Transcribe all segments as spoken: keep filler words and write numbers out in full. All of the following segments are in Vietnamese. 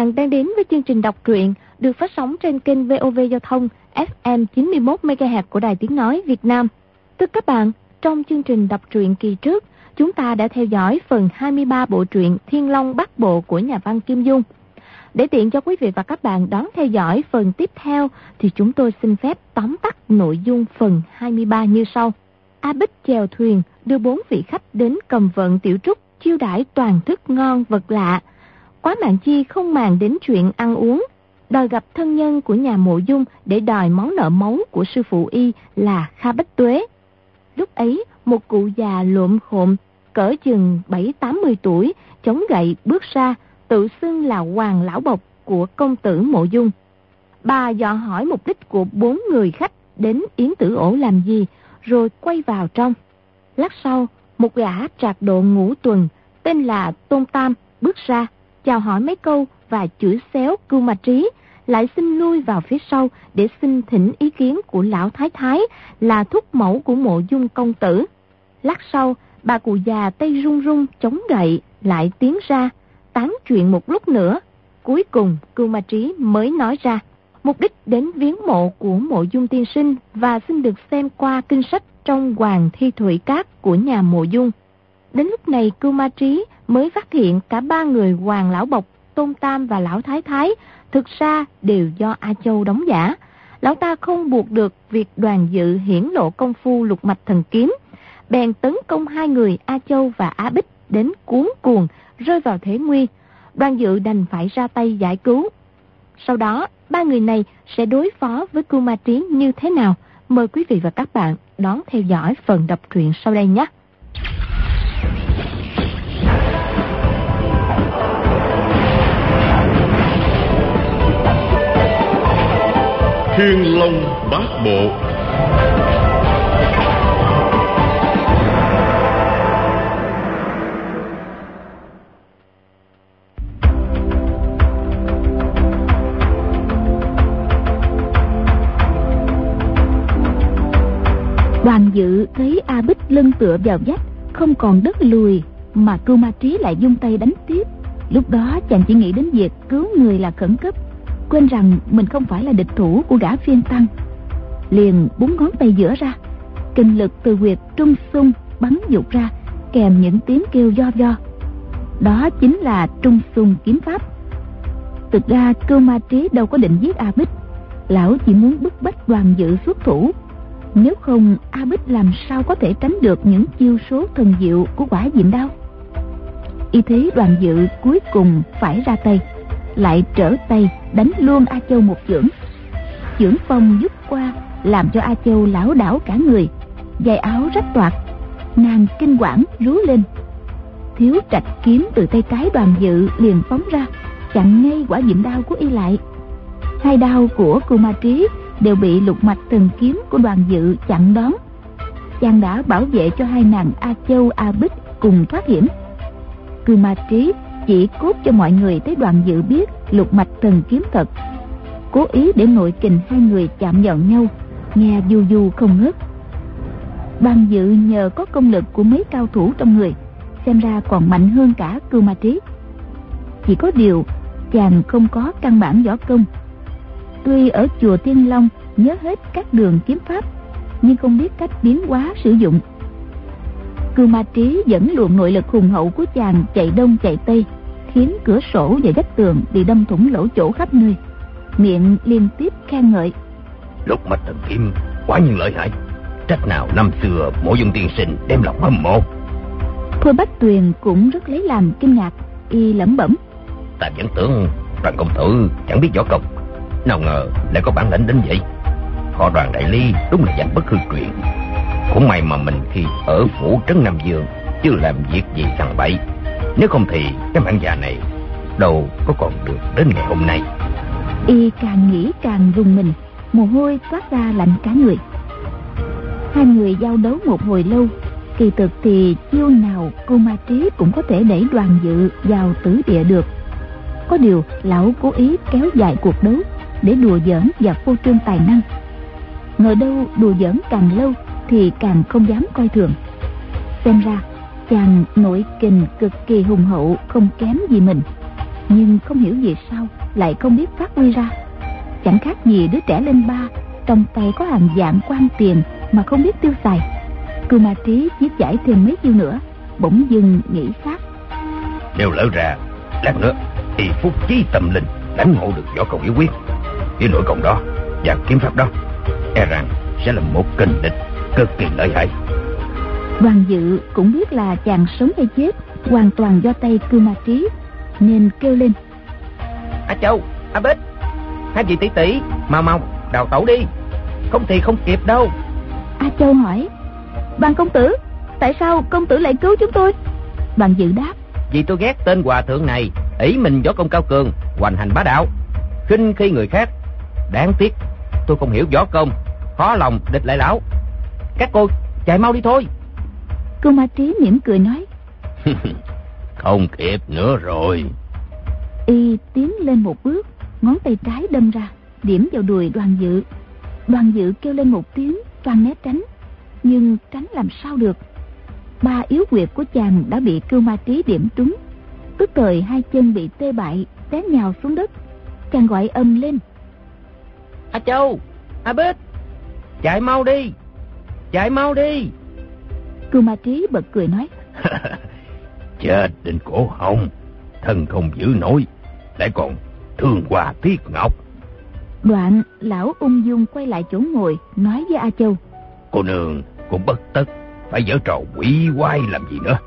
bạn đang đến với chương trình đọc truyện được phát sóng trên kênh vê o vê Giao thông ép em chín mươi mốt mê ga héc của Đài Tiếng Nói Việt Nam. Thưa các bạn, trong chương trình đọc truyện kỳ trước, chúng ta đã theo dõi phần hai mươi ba bộ truyện Thiên Long Bát Bộ của nhà văn Kim Dung. Để tiện cho quý vị và các bạn đón theo dõi phần tiếp theo, thì chúng tôi xin phép tóm tắt nội dung phần hai mươi ba như sau. A Bích chèo thuyền đưa bốn vị khách đến Cầm Vận Tiểu Trúc chiêu đãi toàn thức ngon vật lạ. Quá Mạn Chi không màng đến chuyện ăn uống, đòi gặp thân nhân của nhà Mộ Dung để đòi món nợ máu của sư phụ y là Kha Bách Tuế. Lúc ấy, một cụ già lộm khộm, cỡ chừng bảy tám mươi tuổi, chống gậy bước ra, tự xưng là Hoàng Lão Bộc của công tử Mộ Dung. Bà dò hỏi mục đích của bốn người khách đến Yến Tử Ổ làm gì, rồi quay vào trong. Lát sau, một gã trạc độ ngũ tuần, tên là Tôn Tam, bước ra, chào hỏi mấy câu và chửi xéo Cưu Ma Trí, lại xin lui vào phía sau để xin thỉnh ý kiến của lão thái thái là thúc mẫu của Mộ Dung công tử. Lát sau, bà cụ già tay run run chống gậy lại tiến ra, tán chuyện một lúc nữa. Cuối cùng Cưu Ma Trí mới nói ra mục đích đến viếng mộ của Mộ Dung tiên sinh và xin được xem qua kinh sách trong Hoàng Thi Thủy Các của nhà Mộ Dung. Đến lúc này Cưu Ma Trí mới phát hiện cả ba người Hoàng Lão Bộc, Tôn Tam và Lão Thái Thái thực ra đều do A Châu đóng giả. Lão ta không buộc được việc Đoàn Dự hiển lộ công phu lục mạch thần kiếm, bèn tấn công hai người A Châu và Á Bích đến cuống cuồng, rơi vào thế nguy. Đoàn Dự đành phải ra tay giải cứu. Sau đó, ba người này sẽ đối phó với Cưu Ma Trí như thế nào? Mời quý vị và các bạn đón theo dõi phần đọc truyện sau đây nhé. Thiên Long Bát Bộ. Đoàn Dự thấy A Bích lưng tựa vào vách, không còn đất lùi, mà Cưu Ma Trí lại vung tay đánh tiếp. Lúc đó chàng chỉ nghĩ đến việc cứu người là khẩn cấp, quên rằng mình không phải là địch thủ của gã phiên tăng. Liền búng ngón tay giữa ra, kinh lực từ huyệt trung xung bắn dục ra, kèm những tiếng kêu vo vo. Đó chính là trung xung kiếm pháp. Thực ra Cưu Ma Trí đâu có định giết A Bích, lão chỉ muốn bức bách Đoàn Dự xuất thủ. Nếu không, A Bích làm sao có thể tránh được những chiêu số thần diệu của Quả Diệm Đao. Y thấy Đoàn Dự cuối cùng phải ra tay, lại trở tay đánh luôn A Châu một chưởng. Chưởng phong dút qua làm cho A Châu lảo đảo cả người, giày áo rách toạc, nàng kinh quản rú lên. Thiếu Trạch kiếm từ tay trái Đoàn Dự liền phóng ra, chặn ngay Quả Diệm Đao của y lại. Hai đao của Cưu Ma Trí đều bị lục mạch thần kiếm của Đoàn Dự chặn đón. Chàng đã bảo vệ cho hai nàng A Châu, A Bích cùng thoát hiểm. Cưu Ma Trí chỉ cốt cho mọi người thấy Đoàn Dự biết lục mạch thần kiếm thật, cố ý để nội kình hai người chạm nhận nhau, nghe du du không ngớt. Đoàn Dự nhờ có công lực của mấy cao thủ trong người, xem ra còn mạnh hơn cả Cưu Ma Trí. Chỉ có điều chàng không có căn bản võ công. Tuy ở chùa Thiên Long nhớ hết các đường kiếm pháp, nhưng không biết cách biến hóa sử dụng. Cưu Ma Trí dẫn luồng nội lực hùng hậu của chàng chạy đông chạy tây, khiến cửa sổ và vách tường bị đâm thủng lỗ chỗ khắp nơi, miệng liên tiếp khen ngợi. Lục mạch thần kiếm quả nhiên lợi hại, trách nào năm xưa Mộ Dung tiên sinh đem lòng hâm mộ. Thôi Bách Tuyền cũng rất lấy làm kinh ngạc, y lẩm bẩm: Ta vẫn tưởng Đoàn công tử chẳng biết võ công, nào ngờ lại có bản lĩnh đến vậy. Họ Đoàn đại ly đúng là danh bất hư truyền. Cũng may mà mình khi ở phủ trấn Nam Dương chưa làm việc gì sằng bậy, nếu không thì cái mạng già này đâu có còn được đến ngày hôm nay. Y càng nghĩ càng rùng mình, mồ hôi toát ra lạnh cả người. Hai người giao đấu một hồi lâu, kỳ thực thì chiêu nào Cưu Ma Trí cũng có thể đẩy Đoàn Dự vào tử địa được. Có điều lão cố ý kéo dài cuộc đấu để đùa giỡn và phô trương tài năng. Ngờ đâu đùa giỡn càng lâu thì càng không dám coi thường. Xem ra chàng nội kình cực kỳ hùng hậu, không kém gì mình. nhưng không hiểu vì sao lại không biết phát huy ra. Chẳng khác gì đứa trẻ lên ba, trong tay có hàng vạn quan tiền mà không biết tiêu xài. Cưu Ma Trí viết giải thêm mấy chiêu nữa, bỗng dưng nghĩ khác. Nếu lỡ ra lát nữa y phúc chí tâm linh lãnh ngộ được võ công yếu quyết, với nội công đó và kiếm pháp đó, e rằng sẽ là một kình địch cực kỳ lợi hại. Đoàn Dự cũng biết là chàng sống hay chết hoàn toàn do tay Cưu Ma Trí, nên kêu lên: A Châu, A Bích, hai vị tỷ tỷ, mau mau đào tẩu đi, không thì không kịp đâu. A Châu hỏi: Đoàn công tử, tại sao công tử lại cứu chúng tôi? Đoàn Dự đáp: Vì tôi ghét tên hòa thượng này, ỷ mình võ công cao cường, hoành hành bá đạo, khinh khi người khác. Đáng tiếc tôi không hiểu võ công, khó lòng địch lại lão. Các cô chạy mau đi thôi. Cưu Ma Trí mỉm cười nói: Không kịp nữa rồi. Y tiến lên một bước, ngón tay trái đâm ra, điểm vào đùi Đoàn Dự. Đoàn Dự kêu lên một tiếng, toan né tránh, nhưng tránh làm sao được. Ba yếu huyệt của chàng đã bị Cưu Ma Trí điểm trúng, tức thời hai chân bị tê bại, té nhào xuống đất. Chàng gọi ầm lên: A Châu, A Bích, chạy mau đi, chạy mau đi. Cưu Ma Trí bật cười nói: Chết trên cổ họng, thân không giữ nổi, lại còn thương hoa tiếc ngọc. Đoạn lão ung dung quay lại chỗ ngồi, nói với A Châu: Cô nương cũng bất tất phải giở trò quỷ quái làm gì nữa.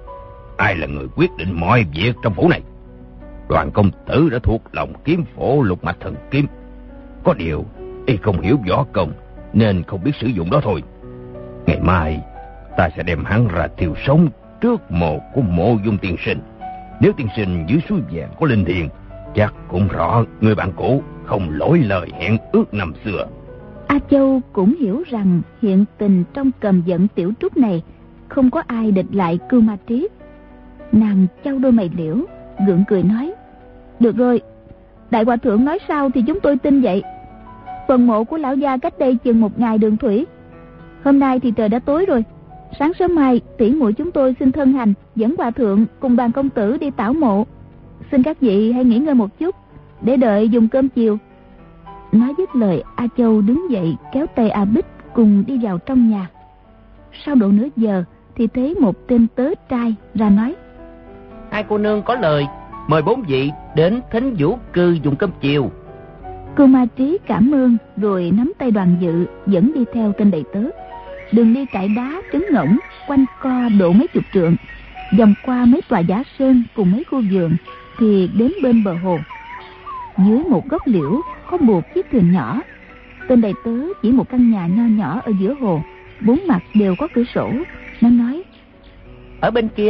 Ai là người quyết định mọi việc trong phủ này? Đoàn công tử đã thuộc lòng kiếm phổ lục mạch thần kiếm. Có điều y không hiểu võ công nên không biết sử dụng đó thôi. Ngày mai ta sẽ đem hắn ra thiêu sống trước mộ của Mộ Dung tiên sinh. Nếu tiên sinh dưới suối vàng có linh thiêng, chắc cũng rõ người bạn cũ không lỗi lời hẹn ước năm xưa. A Châu cũng hiểu rằng hiện tình trong Cầm Giận tiểu trúc này không có ai địch lại Cưu Ma Trí. Nàng chau đôi mày liễu, gượng cười nói: Được rồi, đại hòa thượng nói sao thì chúng tôi tin vậy. Phần mộ của lão gia cách đây chừng một ngày đường thủy. Hôm nay thì trời đã tối rồi, sáng sớm mai tỷ muội chúng tôi xin thân hành dẫn hòa thượng cùng Đoàn công tử đi tảo mộ. Xin các vị hãy nghỉ ngơi một chút để đợi dùng cơm chiều. Nói dứt lời, A Châu đứng dậy kéo tay A Bích cùng đi vào trong nhà. Sau độ nửa giờ thì thấy một tên tớ trai ra nói: Hai cô nương có lời, mời bốn vị đến Thính Vũ Cư dùng cơm chiều. Cưu Ma Trí cảm ơn rồi nắm tay Đoàn Dự dẫn đi theo tên đầy tớ. Đường đi trải đá trấn ngỗng, quanh co độ mấy chục trượng, vòng qua mấy tòa giả sơn cùng mấy khu vườn thì đến bên bờ hồ. Dưới một gốc liễu có một chiếc thuyền nhỏ. Tên đầy tớ chỉ một căn nhà nho nhỏ ở giữa hồ, bốn mặt đều có cửa sổ. Nó nói: Ở bên kia.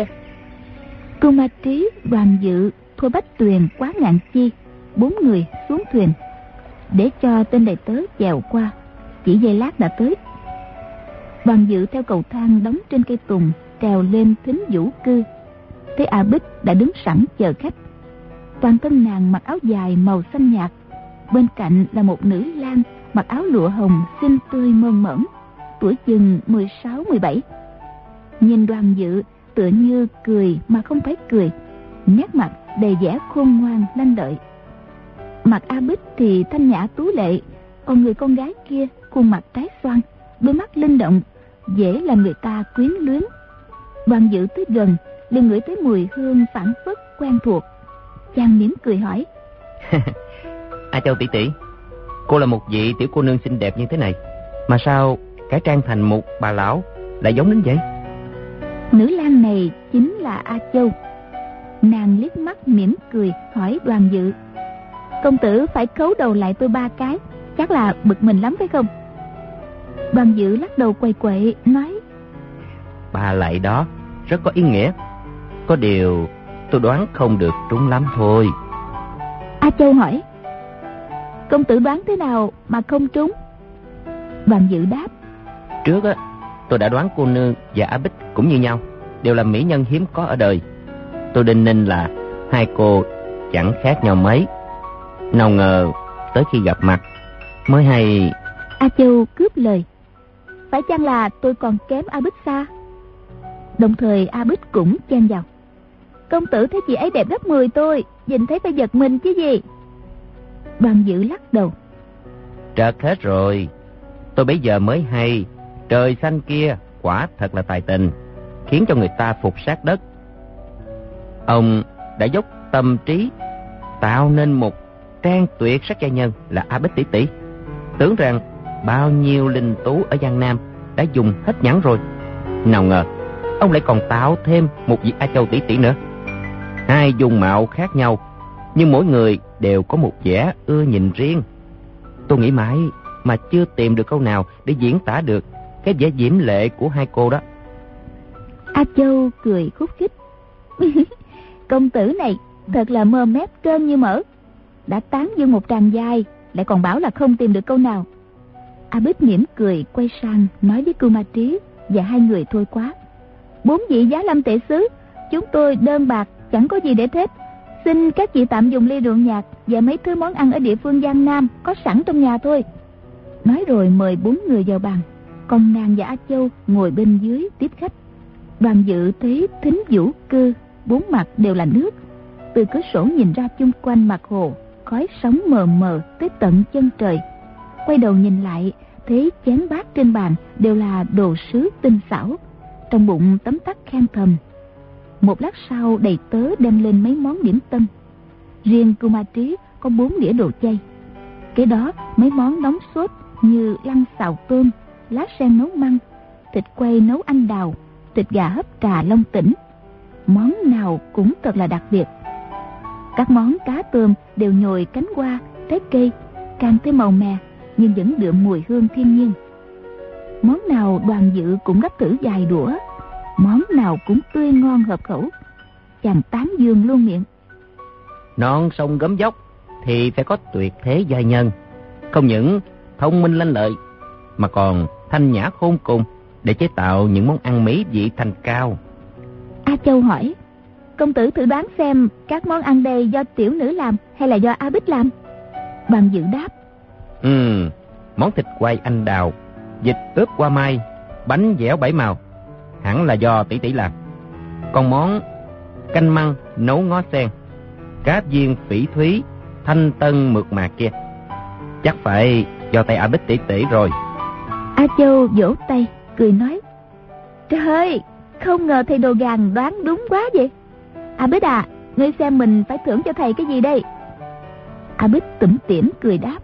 Cưu Ma Trí, Đoàn Dự, Thôi Bách Tuyền, Quá Ngạn Chi, bốn người xuống thuyền để cho tên đầy tớ chèo qua. Chỉ giây lát đã tới. Đoàn Dự theo cầu thang đóng trên cây tùng trèo lên Thính Vũ Cư. Thấy A Bích đã đứng sẵn chờ khách. Toàn thân nàng mặc áo dài màu xanh nhạt, bên cạnh là một nữ lang mặc áo lụa hồng xinh tươi mơn mởn, tuổi chừng mười sáu mười bảy. Nhìn Đoàn Dự tựa như cười mà không phải cười, nét mặt đầy vẻ khôn ngoan lanh lợi. Mặt A Bích thì thanh nhã tú lệ, còn người con gái kia khuôn mặt trái xoan, đôi mắt linh động, dễ làm người ta quyến luyến. Đoàn Dự tới gần liền ngửi thấy mùi hương phảng phất quen thuộc. Chàng mỉm cười hỏi: A Châu tỷ tỷ, cô là một vị tiểu cô nương xinh đẹp như thế này, mà sao cải trang thành một bà lão lại giống đến vậy? Nữ lang này chính là A Châu. Nàng liếc mắt mỉm cười hỏi Đoàn Dự: Công tử phải khấu đầu lại tôi ba cái, chắc là bực mình lắm phải không? Đoàn Dự lắc đầu quậy quậy nói: Ba lạy đó rất có ý nghĩa, có điều tôi đoán không được trúng lắm thôi. A Châu hỏi: Công tử đoán thế nào mà không trúng? Đoàn Dự đáp: Trước á, tôi đã đoán cô nương và A Bích cũng như nhau, đều là mỹ nhân hiếm có ở đời. Tôi đinh ninh là hai cô chẳng khác nhau mấy. Nào ngờ tới khi gặp mặt mới hay. A Châu cướp lời: Phải chăng là tôi còn kém A Bích xa? Đồng thời A Bích cũng chen vào: Công tử thấy chị ấy đẹp gấp mười tôi, nhìn thấy phải giật mình chứ gì. Đoàn Dự lắc đầu. Trật hết rồi. Tôi bấy giờ mới hay, trời xanh kia quả thật là tài tình, khiến cho người ta phục sát đất. Ông đã dốc tâm trí tạo nên một trang tuyệt sắc giai nhân là A Bích tỷ tỷ. Tưởng rằng bao nhiêu linh tú ở Giang Nam đã dùng hết nhẫn rồi, nào ngờ ông lại còn tạo thêm một vị A Châu tỷ tỷ nữa. Hai dung mạo khác nhau, nhưng mỗi người đều có một vẻ ưa nhìn riêng. Tôi nghĩ mãi mà chưa tìm được câu nào để diễn tả được cái vẻ diễm lệ của hai cô đó. A Châu cười khúc khích. Công tử này thật là mơ mép trơn như mỡ, đã tán dương một tràng dài lại còn bảo là không tìm được câu nào. A Bích mỉm cười quay sang nói với Cưu Ma Trí và hai người thôi quá. Bốn vị giá lâm tể sứ, chúng tôi đơn bạc chẳng có gì để thết, xin các vị tạm dùng ly rượu nhạt và mấy thứ món ăn ở địa phương Giang Nam có sẵn trong nhà thôi. Nói rồi mời bốn người vào bàn, còn nàng và A Châu ngồi bên dưới tiếp khách. Đoàn Dự thấy thính vũ cư, bốn mặt đều là nước. Từ cửa sổ nhìn ra chung quanh mặt hồ, khói sóng mờ mờ tới tận chân trời. Quay đầu nhìn lại, thấy chén bát trên bàn đều là đồ sứ tinh xảo. Trong bụng tấm tắc khen thầm. Một lát sau đầy tớ đem lên mấy món điểm tâm. Riêng Cưu Ma Trí có bốn đĩa đồ chay. Kế đó mấy món nóng sốt như lăng xào tôm, lá sen nấu măng, thịt quay nấu anh đào, thịt gà hấp trà Long Tỉnh. Món nào cũng thật là đặc biệt. Các món cá tôm đều nhồi cánh hoa, trái cây, càng thêm màu mè nhưng vẫn đượm mùi hương thiên nhiên. Món nào Đoàn Dự cũng gắp thử vài đũa, món nào cũng tươi ngon hợp khẩu. Chàng tán dương luôn miệng. Non sông gấm dốc thì phải có tuyệt thế giai nhân, không những thông minh lanh lợi mà còn thanh nhã khôn cùng để chế tạo những món ăn mỹ vị thanh cao. A Châu hỏi, công tử thử đoán xem các món ăn đây do tiểu nữ làm hay là do A Bích làm? Đoàn Dự đáp, Ừ, món thịt quay anh đào, vịt ướp hoa mai, bánh dẻo bảy màu hẳn là do tỷ tỷ làm. Còn món canh măng nấu ngó sen, cá viên phỉ thúy, thanh tân mượt mà kia chắc phải do tay A Bích tỷ tỷ rồi. A Châu vỗ tay cười nói, trời ơi, không ngờ thầy Đồ Gàn đoán đúng quá vậy. A Bích à, ngươi xem mình phải thưởng cho thầy cái gì đây? A Bích tủm tỉm cười đáp,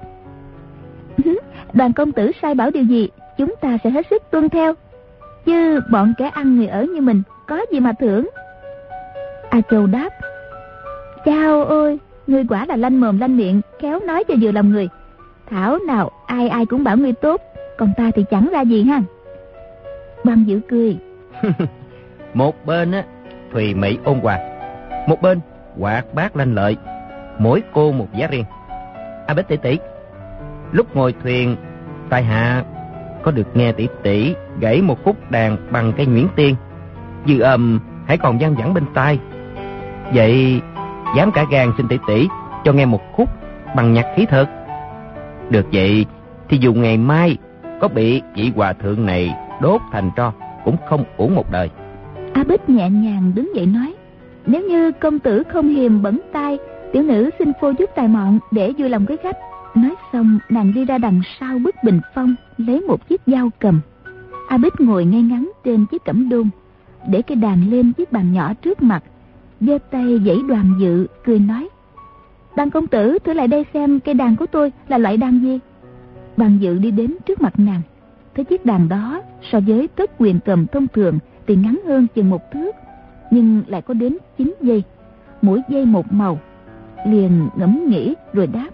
Đoàn công tử sai bảo điều gì chúng ta sẽ hết sức tuân theo, chứ bọn kẻ ăn người ở như mình có gì mà thưởng. A Châu đáp, chao ôi, ngươi quả là lanh mồm lanh miệng, khéo nói cho vừa lòng người. Thảo nào ai ai cũng bảo ngươi tốt, còn ta thì chẳng ra gì ha. Đoàn Dự cười. Một bên á thùy mị ôn hòa, một bên hoạt bát lanh lợi, mỗi cô một giá riêng. A Bích tỷ tỷ, lúc ngồi thuyền tại hạ có được nghe tỷ tỷ gãy một khúc đàn bằng cây nhuyễn tiên, dư âm hãy còn văng vẳng bên tai. Vậy dám cả gan xin tỷ tỷ cho nghe một khúc bằng nhạc khí thực. Được vậy thì dù ngày mai có bị vị hòa thượng này đốt thành tro cũng không uổng một đời. A Bích nhẹ nhàng đứng dậy nói, nếu như công tử không hiềm bẩn tai, tiểu nữ xin phô chút tài mọn để vui lòng quý khách. Nói xong nàng đi ra đằng sau bức bình phong, lấy một chiếc dao cầm. A Bích ngồi ngay ngắn trên chiếc cẩm đôn, để cái đàn lên chiếc bàn nhỏ trước mặt, giơ tay giãy Đoàn Dự cười nói, Đoàn công tử thử lại đây xem cây đàn của tôi là loại đàn gì. Đoàn Dự đi đến trước mặt nàng, thấy chiếc đàn đó so với tất quyền cầm thông thường thì ngắn hơn chừng một thước, nhưng lại có đến chín dây, mỗi dây một màu. Liền ngẫm nghĩ rồi đáp,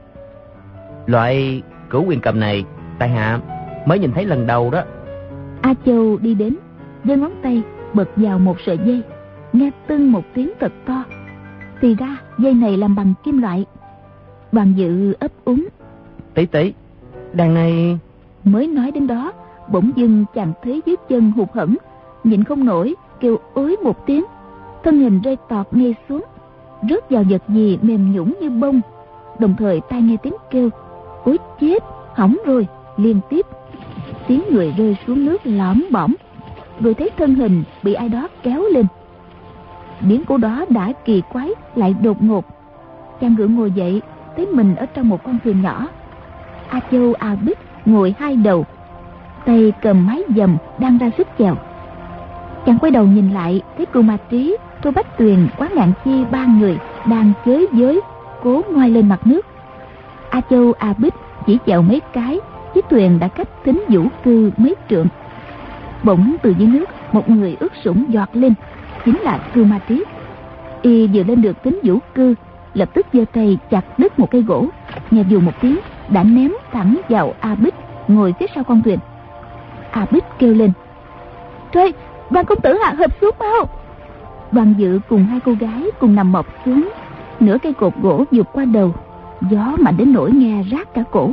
loại cửu quyền cầm này tại hạ mới nhìn thấy lần đầu đó. A Châu đi đến, giơ ngón tay bật vào một sợi dây, nghe tưng một tiếng thật to. Thì ra dây này làm bằng kim loại. Đoàn Dự ấp úng, Tỷ tỷ, đàn này... Mới nói đến đó, bỗng dưng chàng thấy dưới chân hụt hẫng, nhịn không nổi kêu ối một tiếng, thân hình rơi tọt ngay xuống, rớt vào vật gì mềm nhũn như bông. Đồng thời tai nghe tiếng kêu, ối chết, hỏng rồi, liên tiếp. Tiếng người rơi xuống nước lõm bõm, rồi thấy thân hình bị ai đó kéo lên. biến cố đó đã kỳ quái lại đột ngột. Chàng ngựa ngồi dậy, thấy mình ở trong một con thuyền nhỏ. A Châu, A Bích ngồi hai đầu, tay cầm mái dầm đang ra sức chèo. Chàng quay đầu nhìn lại, thấy Cưu Ma Trí, Tô Bách Tuyền, Quá Ngạn Chi ba người đang chới giới cố ngoai lên mặt nước. A Châu, A Bích chỉ chèo mấy cái, chiếc thuyền đã cách Thính Vũ Cư mấy trượng. Bỗng từ dưới nước một người ướt sũng giọt lên, chính là Cưu Ma Trí. Y vừa lên được Thính Vũ Cư, lập tức giơ tay chặt đứt một cây gỗ, nghe dù một tiếng đã ném thẳng vào A Bích ngồi phía sau con thuyền. A Bích kêu lên: "Trời, Đoàn công tử hạ hợp xuống mau!" Đoàn Dự cùng hai cô gái cùng nằm mọc xuống. Nửa cây cột gỗ vụt qua đầu, gió mạnh đến nỗi nghe rát cả cổ.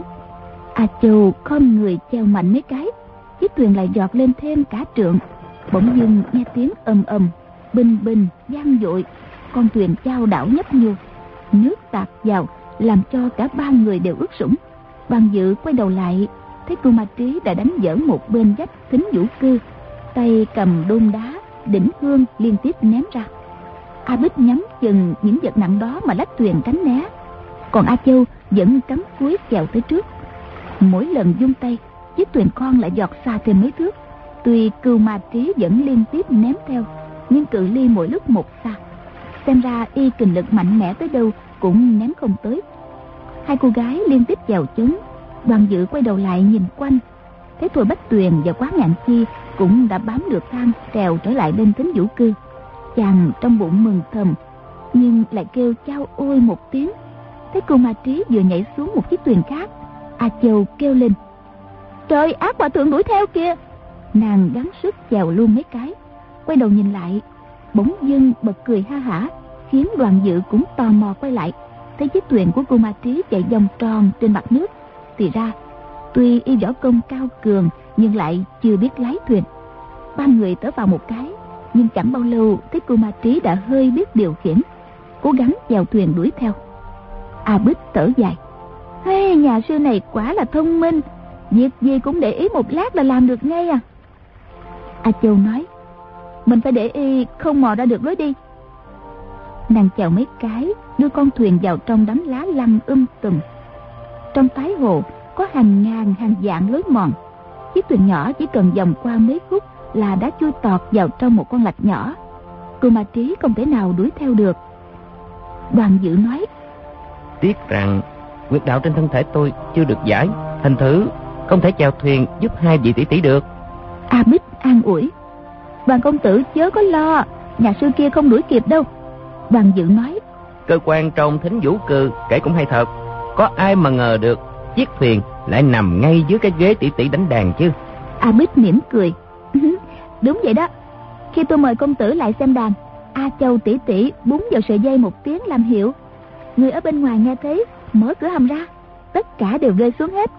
A Châu khom người treo mạnh mấy cái, chiếc thuyền lại giọt lên thêm cả trượng. Bỗng dưng nghe tiếng ầm ầm, bình bình vang dội, con thuyền chao đảo nhấp nhô, nước tạt vào làm cho cả ba người đều ướt sũng. Đoàn Dự quay đầu lại, thấy Cưu Ma Trí đã đánh vỡ một bên vách Thính Vũ Cư, tay cầm đôn đá, đỉnh hương liên tiếp ném ra. A Bích nhắm chừng những vật nặng đó mà lách thuyền tránh né, còn A Châu vẫn cắm cúi chèo tới trước. Mỗi lần vung tay, chiếc thuyền con lại giọt xa thêm mấy thước. Tuy Cưu Ma Trí vẫn liên tiếp ném theo, nhưng cự ly mỗi lúc một xa, xem ra y kình lực mạnh mẽ tới đâu cũng ném không tới. Hai cô gái liên tiếp chèo chống. Đoàn Dự quay đầu lại nhìn quanh, thấy Thôi Bách Tuyền và Quá Ngạn Chi cũng đã bám được thang trèo trở lại lên Thính Vũ Cư. Chàng trong bụng mừng thầm, nhưng lại kêu chao ôi một tiếng. Thấy Cưu Ma Trí vừa nhảy xuống một chiếc thuyền khác, A Châu kêu lên: "Trời, ác hòa thượng đuổi theo kìa!" Nàng gắng sức chèo luôn mấy cái, quay đầu nhìn lại, bỗng dưng bật cười ha hả, khiến Đoàn Dự cũng tò mò quay lại. Thấy chiếc thuyền của Cưu Ma Trí chạy vòng tròn trên mặt nước, thì ra tuy y võ công cao cường nhưng lại chưa biết lái thuyền. Ba người thở vào một cái, nhưng chẳng bao lâu thấy Cưu Ma Trí đã hơi biết điều khiển, cố gắng chèo thuyền đuổi theo. A Bích thở dài: "Hey, nhà sư này quả là thông minh, việc gì cũng để ý một lát là làm được ngay à." A Châu nói: "Mình phải để y không mò ra được lối đi." Nàng chèo mấy cái, đưa con thuyền vào trong đám lá lăng um tùm. Trong Thái Hồ có hàng ngàn hàng vạn lối mòn, chiếc thuyền nhỏ chỉ cần vòng qua mấy khúc là đã chui tọt vào trong một con lạch nhỏ. Cưu Ma Trí không thể nào đuổi theo được. Đoàn Dự nói: "Tiếc rằng huyết đạo trên thân thể tôi chưa được giải, thành thử không thể chèo thuyền giúp hai vị tỷ tỷ được." A Bích an ủi: "Đoàn công tử chớ có lo, nhà sư kia không đuổi kịp đâu." Đoàn Dự nói: "Cơ quan trong Thính Vũ Cư kể cũng hay thật, có ai mà ngờ được chiếc thuyền lại nằm ngay dưới cái ghế tỷ tỷ đánh đàn chứ." A Bích mỉm cười: "Đúng vậy đó. Khi tôi mời công tử lại xem đàn, A Châu tỷ tỷ búng vào sợi dây một tiếng làm hiệu. Người ở bên ngoài nghe thấy, mở cửa hầm ra, tất cả đều rơi xuống hết."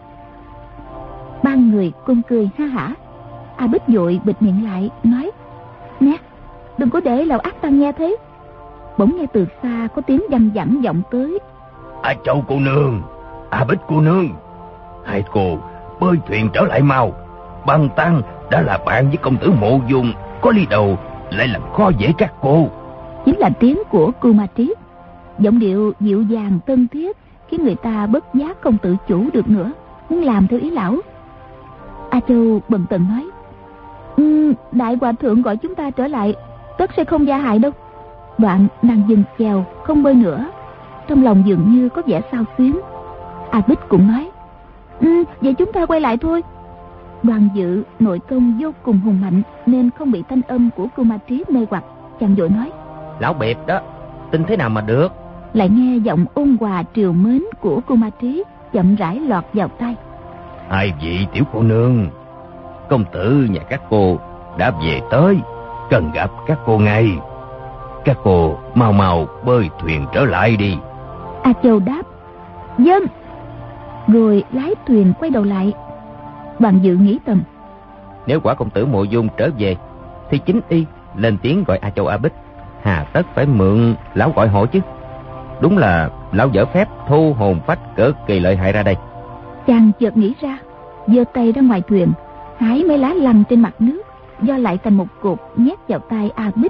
Ba người cùng cười ha hả. A Bích vội bịt miệng lại nói: "Nè, đừng có để Lầu Ác Tăng nghe thấy." Bỗng nghe từ xa có tiếng văng vẳng vọng tới: "A Châu cô nương, A Bích cô nương, hai cô bơi thuyền trở lại mau. Băng Tăng đã là bạn với công tử Mộ Dung, có ly đầu lại làm khó dễ các cô." Chính là tiếng của Cưu Ma Trí, giọng điệu dịu dàng thân thiết, khiến người ta bất giác không tự chủ được nữa, muốn làm theo ý lão. A Châu bần tần nói: um, "Đại hòa thượng gọi chúng ta trở lại, tất sẽ không gia hại đâu." Đoạn nàng dừng chèo không bơi nữa, trong lòng dường như có vẻ xao xuyến. A Bích cũng nói: um, "Vậy chúng ta quay lại thôi." Đoàn Dự nội công vô cùng hùng mạnh nên không bị thanh âm của Cưu Ma Trí mê hoặc, chàng vội nói: "Lão Biệt đó, tin thế nào mà được." Lại nghe giọng ôn hòa triều mến của Cưu Ma Trí chậm rãi lọt vào tai: "Hai vị tiểu cô nương, công tử nhà các cô đã về tới, cần gặp các cô ngay. Các cô mau mau bơi thuyền trở lại đi." A Châu đáp: "Vâng." Rồi lái thuyền quay đầu lại. Đoàn Dự nghĩ thầm: Nếu quả công tử Mộ Dung trở về thì chính y lên tiếng gọi A Châu A Bích, hà tất phải mượn lão gọi hộ chứ. Đúng là lão dở phép thu hồn phách cực kỳ lợi hại ra đây. Chàng chợt nghĩ ra, giơ tay ra ngoài thuyền, hái mấy lá lăng trên mặt nước, do lại thành một cục nhét vào tay A Bích,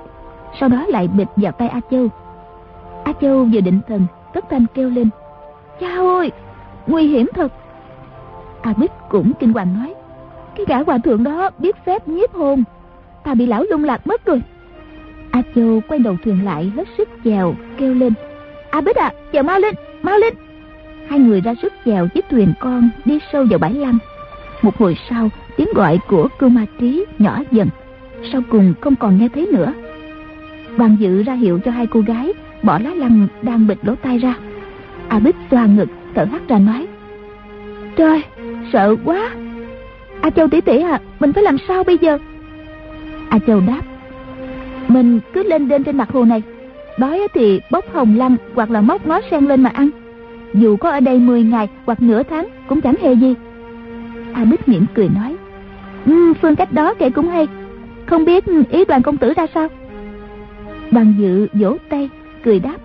sau đó lại bịch vào tay A Châu. A Châu vừa định thần, tất thanh kêu lên: Cha ơi, nguy hiểm thật. A Bích cũng kinh hoàng nói: Cái gã hòa thượng đó biết phép nhiếp hồn, ta bị lão lung lạc mất rồi. A Châu quay đầu thuyền lại, hết sức chèo, kêu lên: A Bích à, chèo mau lên, mau lên. Hai người ra sức chèo chiếc thuyền con đi sâu vào bãi lăng. Một hồi sau, tiếng gọi của Cưu Ma Trí nhỏ dần, sau cùng không còn nghe thấy nữa. Đoàn Dự ra hiệu cho hai cô gái bỏ lá lăng đang bịt lỗ tai ra. A Bích xoa ngực, thở hắt ra nói: Trời, sợ quá. A Châu tỷ tỷ à, mình phải làm sao bây giờ? A Châu đáp: Mình cứ lên đên trên mặt hồ này, đói thì bóc hồng lăng hoặc là móc ngó sen lên mà ăn. Dù có ở đây mười ngày hoặc nửa tháng cũng chẳng hề gì. A Bích mỉm cười nói: um, phương cách đó kể cũng hay. Không biết ý Đoàn công tử ra sao? Đoàn Dự vỗ tay cười đáp: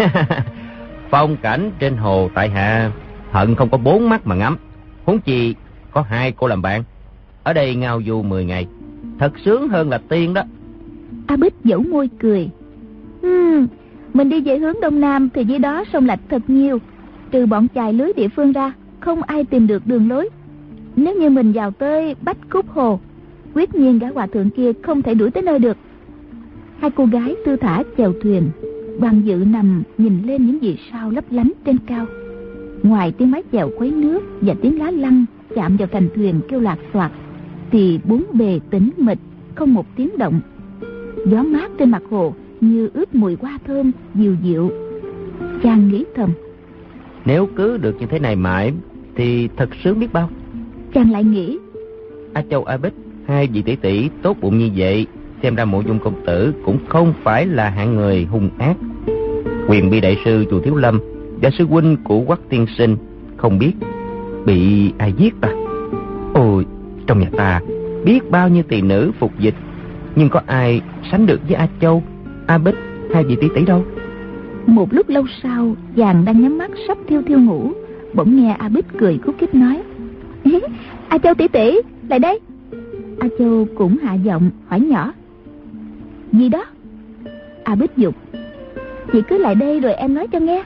Phong cảnh trên hồ tại hạ hận không có bốn mắt mà ngắm, huống chi có hai cô làm bạn. Ở đây ngao du mười ngày, thật sướng hơn là tiên đó. A Bích dẫu môi cười: uhm, Mình đi về hướng đông nam thì dưới đó sông lạch thật nhiều. Trừ bọn chài lưới địa phương ra, không ai tìm được đường lối. Nếu như mình vào tới Bách Cúc Hồ, quyết nhiên gã hòa thượng kia không thể đuổi tới nơi được. Hai cô gái thư thả chèo thuyền. Đoàn Dự nằm nhìn lên những vì sao lấp lánh trên cao. Ngoài tiếng mái chèo khuấy nước và tiếng lá lăng chạm vào thành thuyền kêu lạc xoạc, thì bốn bề tĩnh mịch, không một tiếng động. Gió mát trên mặt hồ như ướp mùi hoa thơm dịu dịu. Chàng nghĩ thầm: Nếu cứ được như thế này mãi thì thật sướng biết bao. Chàng lại nghĩ: A Châu, A Bích, hai vị tỷ tỷ tốt bụng như vậy, xem ra Mộ Dung công tử cũng không phải là hạng người hung ác. Quyền Bi đại sư Chùa Thiếu Lâm và sư huynh của Quắc tiên sinh không biết bị ai giết ta. Ôi, trong nhà ta biết bao nhiêu tỳ nữ phục dịch, nhưng có ai sánh được với A Châu, A Bích, hai vị tỷ tỷ đâu. Một lúc lâu sau, chàng đang nhắm mắt sắp thiêu thiêu ngủ, bỗng nghe A Bích cười khúc khích nói: A Châu tỷ tỷ, lại đây. A Châu cũng hạ giọng hỏi nhỏ: Gì đó? A Bích dục: Chị cứ lại đây rồi em nói cho nghe.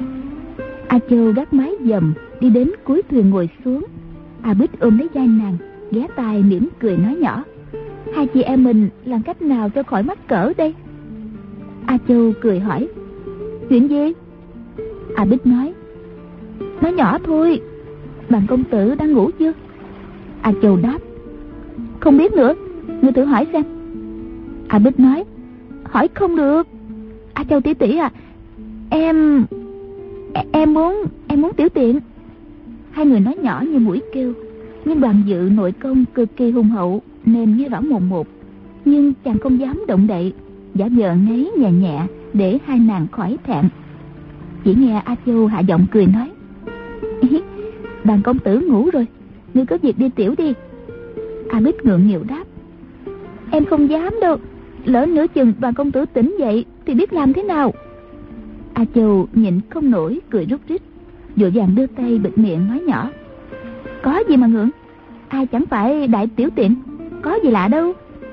A Châu gác mái dầm đi đến cuối thuyền ngồi xuống. A Bích ôm lấy vai nàng, ghé tai mỉm cười nói nhỏ: Hai chị em mình làm cách nào cho khỏi mắc cỡ đây? A Châu cười hỏi: Chuyện gì? A Bích nói: Nói nhỏ thôi. Đoàn công tử đang ngủ chưa? A Châu đáp: Không biết nữa, ngươi thử hỏi xem. A Bích nói: Hỏi không được. A Châu tỷ tỷ à, em em muốn em muốn tiểu tiện. Hai người nói nhỏ như mũi kêu, nhưng Đoàn Dự nội công cực kỳ hùng hậu nên nghe rõ mồn một. Nhưng chàng không dám động đậy, giả vờ ngáy nhẹ nhẹ để hai nàng khỏi thẹn. Chỉ nghe A Châu hạ giọng cười nói: Đoàn công tử ngủ rồi, ngươi có việc đi tiểu đi. A Bích ngượng nghịu đáp: Em không dám đâu, lỡ nửa chừng Đoàn công tử tỉnh dậy thì biết làm thế nào. A Châu nhịn không nổi cười rút rít, vội vàng đưa tay bịt miệng nói nhỏ: Có gì mà ngượng, ai chẳng phải đại tiểu tiện, có gì lạ đâu.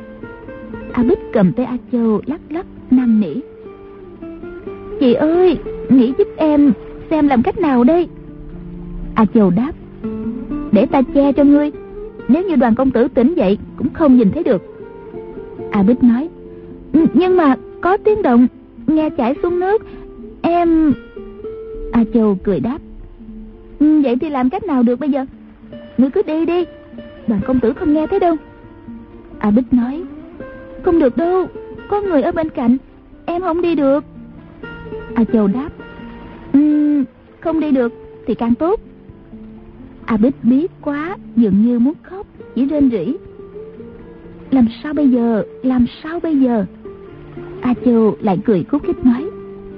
A Bích cầm tay A Châu lắc lắc năn nỉ: Chị ơi, nghĩ giúp em xem làm cách nào đây. A Châu đáp: Để ta che cho ngươi, nếu như Đoàn công tử tỉnh dậy cũng không nhìn thấy được. A Bích nói: Nhưng mà có tiếng động, nghe chảy xuống nước, em... A Châu cười đáp: Vậy thì làm cách nào được bây giờ? Ngươi cứ đi đi, Đoàn công tử không nghe thấy đâu. A Bích nói: Không được đâu, có người ở bên cạnh, em không đi được. A Châu đáp: um, Không đi được thì càng tốt. A Bích biết quá, dường như muốn khóc, chỉ rên rỉ: Làm sao bây giờ, làm sao bây giờ? A Châu lại cười khúc khích nói: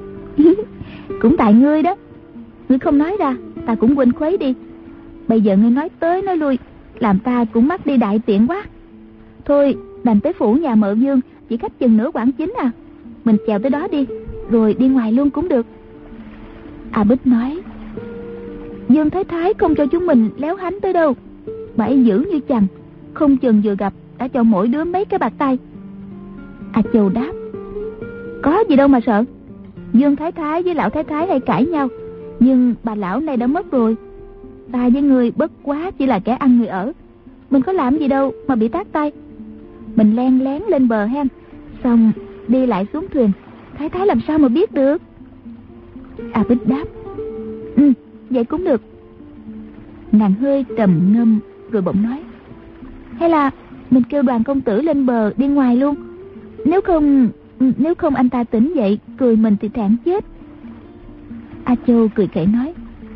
Cũng tại ngươi đó, ngươi không nói ra, ta cũng quên khuấy đi. Bây giờ ngươi nói tới nói lui, làm ta cũng mắc đi đại tiện quá. Thôi đành tới phủ nhà Mợ Dương, chỉ cách chừng nửa quãng chính à. Mình chèo tới đó đi, rồi đi ngoài luôn cũng được. A Bích nói: Dương Thái Thái không cho chúng mình léo hánh tới đâu, bãi dữ như chằn, không chừng vừa gặp đã cho mỗi đứa mấy cái bạc tay. A Châu đáp: Có gì đâu mà sợ. Dương Thái Thái với Lão Thái Thái hay cãi nhau, nhưng bà lão này đã mất rồi. Ta với người bất quá chỉ là kẻ ăn người ở, mình có làm gì đâu mà bị tát tay. Mình len lén lên bờ hen, xong đi lại xuống thuyền, Thái Thái làm sao mà biết được. A Bích đáp: Ừ, vậy cũng được. Nàng hơi trầm ngâm rồi bỗng nói: Hay là mình kêu Đoàn công tử lên bờ đi ngoài luôn. Nếu không Nếu không anh ta tỉnh dậy cười mình thì thảm chết. A Châu cười khẩy nói: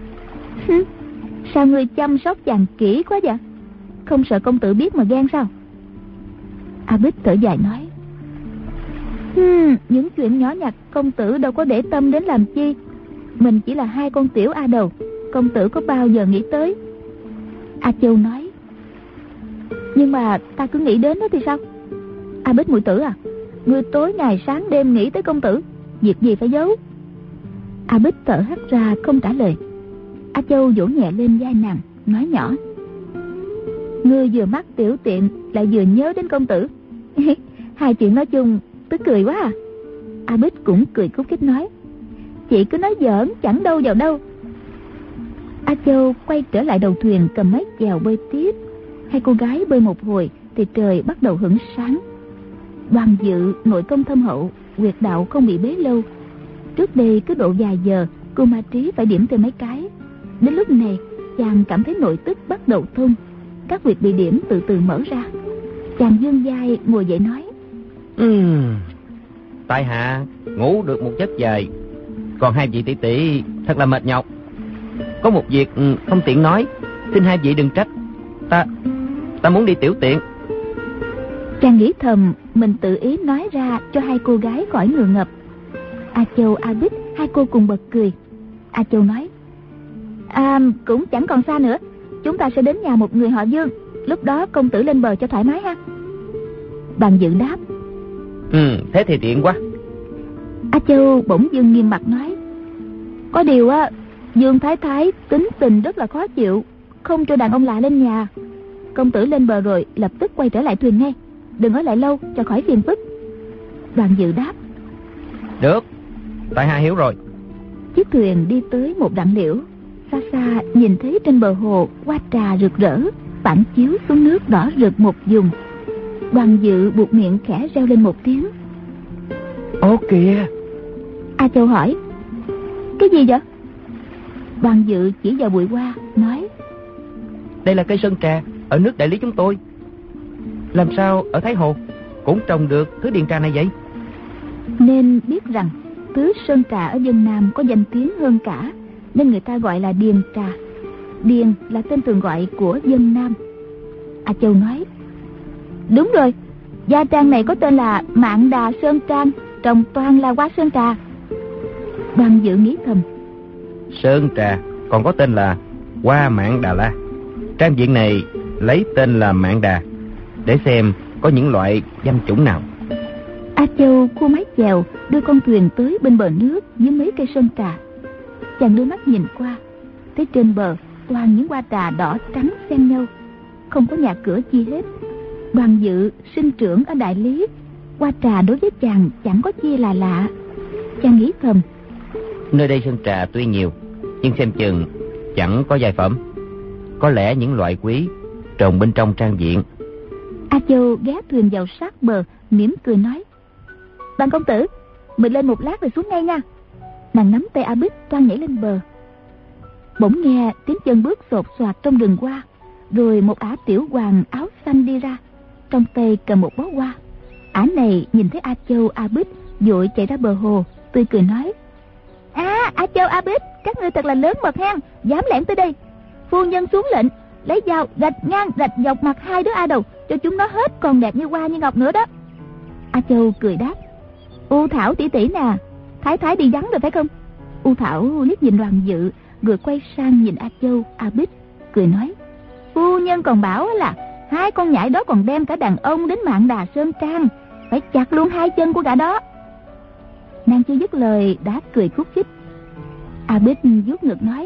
Sao ngươi chăm sóc chàng kỹ quá vậy? Không sợ công tử biết mà ghen sao? A Bích thở dài nói: hmm, Những chuyện nhỏ nhặt công tử đâu có để tâm đến làm chi. Mình chỉ là hai con tiểu a đầu, công tử có bao giờ nghĩ tới. A Châu nói: Nhưng mà ta cứ nghĩ đến đó thì sao? A Bích muội tử à, ngươi tối ngày sáng đêm nghĩ tới công tử, việc gì phải giấu? A Bích thở hắt ra không trả lời. A Châu vỗ nhẹ lên vai nàng, nói nhỏ: Ngươi vừa mắc tiểu tiện lại vừa nhớ đến công tử. Hai chuyện nói chung tức cười quá à. A Bích cũng cười khúc khích nói: Chị cứ nói giỡn chẳng đâu vào đâu. A Châu quay trở lại đầu thuyền cầm mái chèo bơi tiếp. Hai cô gái bơi một hồi thì trời bắt đầu hửng sáng. Đoàn Dự nội công thâm hậu, huyệt đạo không bị bế lâu. Trước đây cứ độ vài giờ cô Ma Trí phải điểm thêm mấy cái. Đến lúc này chàng cảm thấy nội tức bắt đầu thông, các huyệt bị điểm từ từ mở ra. Chàng vươn vai ngồi dậy nói: uhm, tại hạ ngủ được một giấc dài, còn hai vị tỷ tỷ thật là mệt nhọc. Có một việc không tiện nói, xin hai vị đừng trách. Ta Ta muốn đi tiểu tiện. Chàng nghĩ thầm mình tự ý nói ra cho hai cô gái khỏi ngừa ngập. A Châu, A Bích hai cô cùng bật cười. A Châu nói: À, cũng chẳng còn xa nữa, chúng ta sẽ đến nhà một người họ Dương. Lúc đó công tử lên bờ cho thoải mái ha. Đoàn Dự đáp: Ừ, thế thì tiện quá. A Châu bỗng dưng nghiêm mặt nói: Có điều á, Dương Thái Thái tính tình rất là khó chịu, không cho đàn ông lạ lên nhà. Công tử lên bờ rồi lập tức quay trở lại thuyền ngay, đừng ở lại lâu cho khỏi phiền phức. Đoàn Dự đáp: Được, tại hạ hiểu rồi. Chiếc thuyền đi tới một rặng liễu. Xa xa nhìn thấy trên bờ hồ hoa trà rực rỡ phản chiếu xuống nước đỏ rực một vùng. Đoàn Dự buột miệng khẽ reo lên một tiếng: Ô kìa! A Châu hỏi: Cái gì vậy? Đoàn Dự chỉ vào bụi hoa nói: Đây là cây sơn trà ở nước đại lý chúng tôi. Làm sao ở Thái Hồ cũng trồng được thứ điền trà này vậy? Nên biết rằng thứ sơn trà ở Vân Nam có danh tiếng hơn cả, nên người ta gọi là điền trà. Điền là tên thường gọi của Vân Nam. A Châu nói: Đúng rồi, gia trang này có tên là Mạn Đà Sơn Trang, trồng toàn là hoa sơn trà. Đoàn Dự nghĩ thầm: Sơn trà còn có tên là Hoa Mạn Đà La. Trang viện này lấy tên là Mạn Đà để xem có những loại danh chủng nào. A Châu khua mái chèo đưa con thuyền tới bên bờ nước với mấy cây sơn trà. Chàng đưa mắt nhìn qua, thấy trên bờ toàn những hoa trà đỏ trắng xen nhau, không có nhà cửa chi hết. Đoàn Dự sinh trưởng ở Đại Lý, hoa trà đối với chàng chẳng có chi là lạ. Chàng nghĩ thầm: Nơi đây sơn trà tuy nhiều, nhưng xem chừng chẳng có giai phẩm. Có lẽ những loại quý trồng bên trong trang viện. A Châu ghé thuyền vào sát bờ, mỉm cười nói: Đoàn công tử, mình lên một lát rồi xuống ngay nha. Nàng nắm tay A Bích toan nhảy lên bờ. Bỗng nghe tiếng chân bước xột xoạt trong rừng hoa, rồi một ả tiểu hoàng áo xanh đi ra, trong tay cầm một bó hoa. Ả này nhìn thấy A Châu, A Bích vội chạy ra bờ hồ, tươi cười nói: À, A Châu, A Bích, các ngươi thật là lớn mật hen, dám lẻn tới đây. Phu nhân xuống lệnh lấy dao rạch ngang rạch dọc mặt hai đứa a đầu, cho chúng nó hết còn đẹp như hoa như ngọc nữa đó. A Châu cười đáp: U Thảo tỷ tỷ nè, Thái Thái đi vắng rồi phải không? U Thảo liếc nhìn Đoàn Dự rồi quay sang nhìn A Châu, A Bích cười nói: Phu nhân còn bảo là hai con nhãi đó còn đem cả đàn ông đến Mạn Đà Sơn Trang, phải chặt luôn hai chân của gã đó. Nàng chưa dứt lời đã cười khúc khích. A Bích vuốt ngực nói: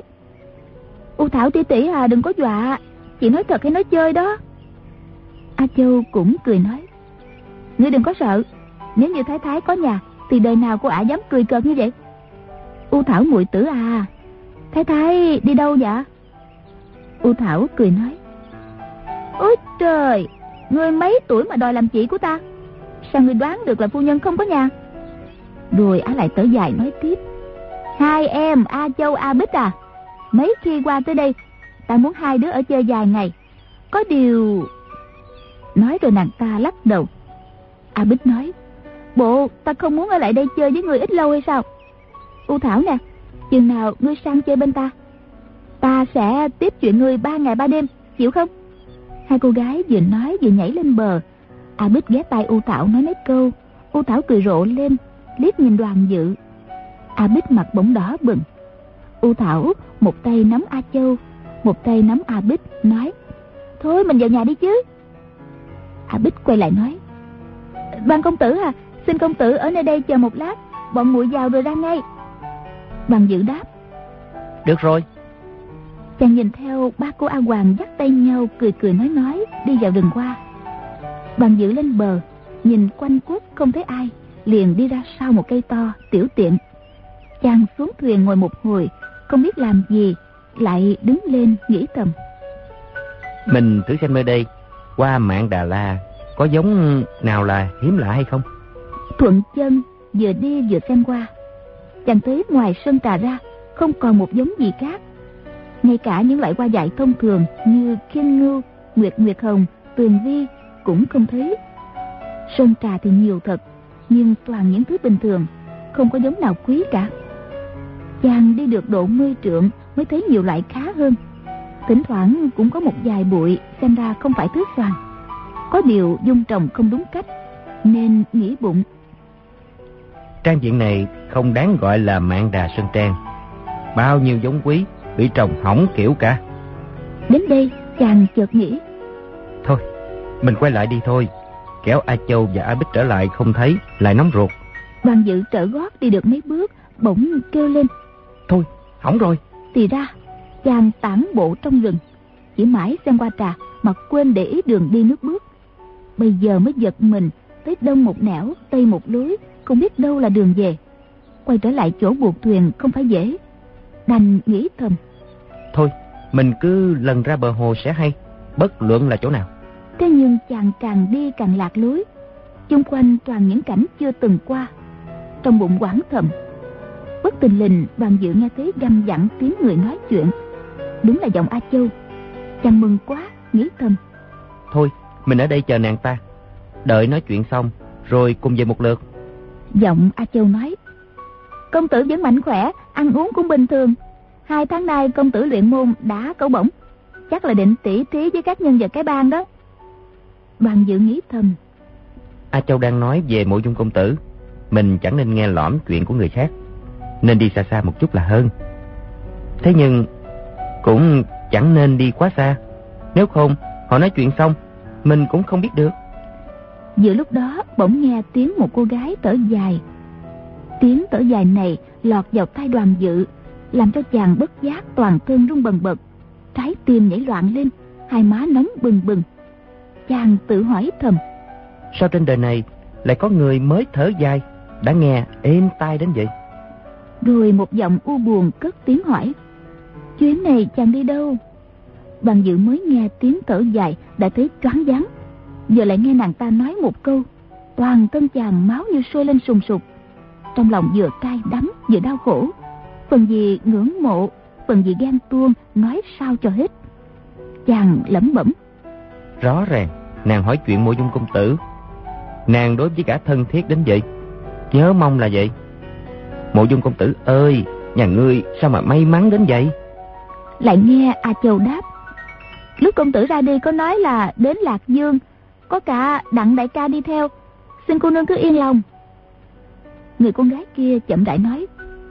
U Thảo tỷ tỷ à, đừng có dọa, chị nói thật hay nói chơi đó. A Châu cũng cười nói: Ngươi đừng có sợ, nếu như Thái Thái có nhà thì đời nào cô ả dám cười cợt như vậy. U Thảo muội tử à, Thái Thái đi đâu vậy? U Thảo cười nói: Ôi trời, ngươi mấy tuổi mà đòi làm chị của ta? Sao ngươi đoán được là phu nhân không có nhà? Rồi ả lại thở dài nói tiếp: Hai em A Châu A Bích à, mấy khi qua tới đây ta muốn hai đứa ở chơi vài ngày. Có điều... Nói rồi nàng ta lắc đầu. A Bích nói: Bộ ta không muốn ở lại đây chơi với người ít lâu hay sao? U Thảo nè, chừng nào ngươi sang chơi bên ta, ta sẽ tiếp chuyện ngươi ba ngày ba đêm, chịu không? Hai cô gái vừa nói vừa nhảy lên bờ. A Bích ghé tai U Thảo nói mấy câu. U Thảo cười rộ lên, liếc nhìn Đoàn Dự. A Bích mặt bỗng đỏ bừng. U Thảo một tay nắm A Châu, một tay nắm A Bích, nói: Thôi mình vào nhà đi chứ. A Bích quay lại nói: Đoàn công tử à, xin công tử ở nơi đây chờ một lát, bọn muội vào rồi ra ngay. Đoàn Dự đáp: Được rồi. Chàng nhìn theo ba cô A Hoàng dắt tay nhau cười cười nói nói đi vào rừng hoa. Đoàn Dự lên bờ, nhìn quanh quất không thấy ai, liền đi ra sau một cây to tiểu tiện. Chàng xuống thuyền ngồi một hồi, không biết làm gì, lại đứng lên nghĩ thầm: Mình thử xem nơi đây hoa mạn Đà La có giống nào là hiếm lạ hay không. Thuận chân vừa đi vừa xem qua. Chàng thấy ngoài sơn trà ra không còn một giống gì khác. Ngay cả những loại hoa dại thông thường như khiên ngưu, nguyệt nguyệt hồng, tuyền vi cũng không thấy. Sơn trà thì nhiều thật, nhưng toàn những thứ bình thường, không có giống nào quý cả. Chàng đi được độ mươi trượng mới thấy nhiều loại khá hơn. Thỉnh thoảng cũng có một vài bụi xem ra không phải thứ xoàn. Có điều dung trồng không đúng cách, nên nghĩ bụng: Trang viện này không đáng gọi là Mạn Đà Sơn Trang. Bao nhiêu giống quý bị trồng hỏng kiểu cả. Đến đây chàng chợt nghĩ: Thôi mình quay lại đi thôi, kéo A Châu và A Bích trở lại không thấy lại nóng ruột. Đoàn Dự trở gót đi được mấy bước, bỗng kêu lên: Thôi hỏng rồi. Thì ra chàng tản bộ trong rừng, chỉ mãi xem qua trà mà quên để ý đường đi nước bước. Bây giờ mới giật mình, tới đông một nẻo tây một lối, không biết đâu là đường về. Quay trở lại chỗ buộc thuyền không phải dễ, đành nghĩ thầm: Thôi mình cứ lần ra bờ hồ sẽ hay, bất luận là chỗ nào. Thế nhưng chàng càng đi càng lạc lối, chung quanh toàn những cảnh chưa từng qua. Trong bụng oán thầm. Bất tình lình Đoàn Dự nghe thấy găm dặn tiếng người nói chuyện. Đúng là giọng A Châu. Chàng mừng quá, nghĩ thầm: Thôi mình ở đây chờ nàng ta, đợi nói chuyện xong rồi cùng về một lượt. Giọng A Châu nói: Công tử vẫn mạnh khỏe, ăn uống cũng bình thường. Hai tháng nay công tử luyện môn đã cẩu bổng, chắc là định tỉ thí với các nhân vật cái bang đó. Đoàn Dự nghĩ thầm: A Châu đang nói về Mộ Dung công tử, mình chẳng nên nghe lõm chuyện của người khác, nên đi xa xa một chút là hơn. Thế nhưng cũng chẳng nên đi quá xa, nếu không họ nói chuyện xong mình cũng không biết được. Giữa lúc đó bỗng nghe tiếng một cô gái thở dài. Tiếng thở dài này lọt vào tai Đoàn Dự, làm cho chàng bất giác toàn thân run bần bật, trái tim nhảy loạn lên, hai má nóng bừng bừng. Chàng tự hỏi thầm: Sao trên đời này lại có người mới thở dài đã nghe êm tai đến vậy? Rồi một giọng u buồn cất tiếng hỏi: Chuyến này chàng đi đâu? Đoàn Dự mới nghe tiếng thở dài đã thấy choáng váng, giờ lại nghe nàng ta nói một câu, toàn thân chàng máu như sôi lên sùng sục. Trong lòng vừa cay đắng vừa đau khổ, phần gì ngưỡng mộ, phần gì ghen tuông, nói sao cho hết. Chàng lẩm bẩm: Rõ ràng nàng hỏi chuyện Mộ Dung công tử, nàng đối với cả thân thiết đến vậy, nhớ mong là vậy. Mộ Dung công tử ơi, nhà ngươi sao mà may mắn đến vậy? Lại nghe A Châu đáp: Lúc công tử ra đi có nói là đến Lạc Dương, có cả Đặng đại ca đi theo, xin cô nương cứ yên lòng. Người con gái kia chậm rãi nói: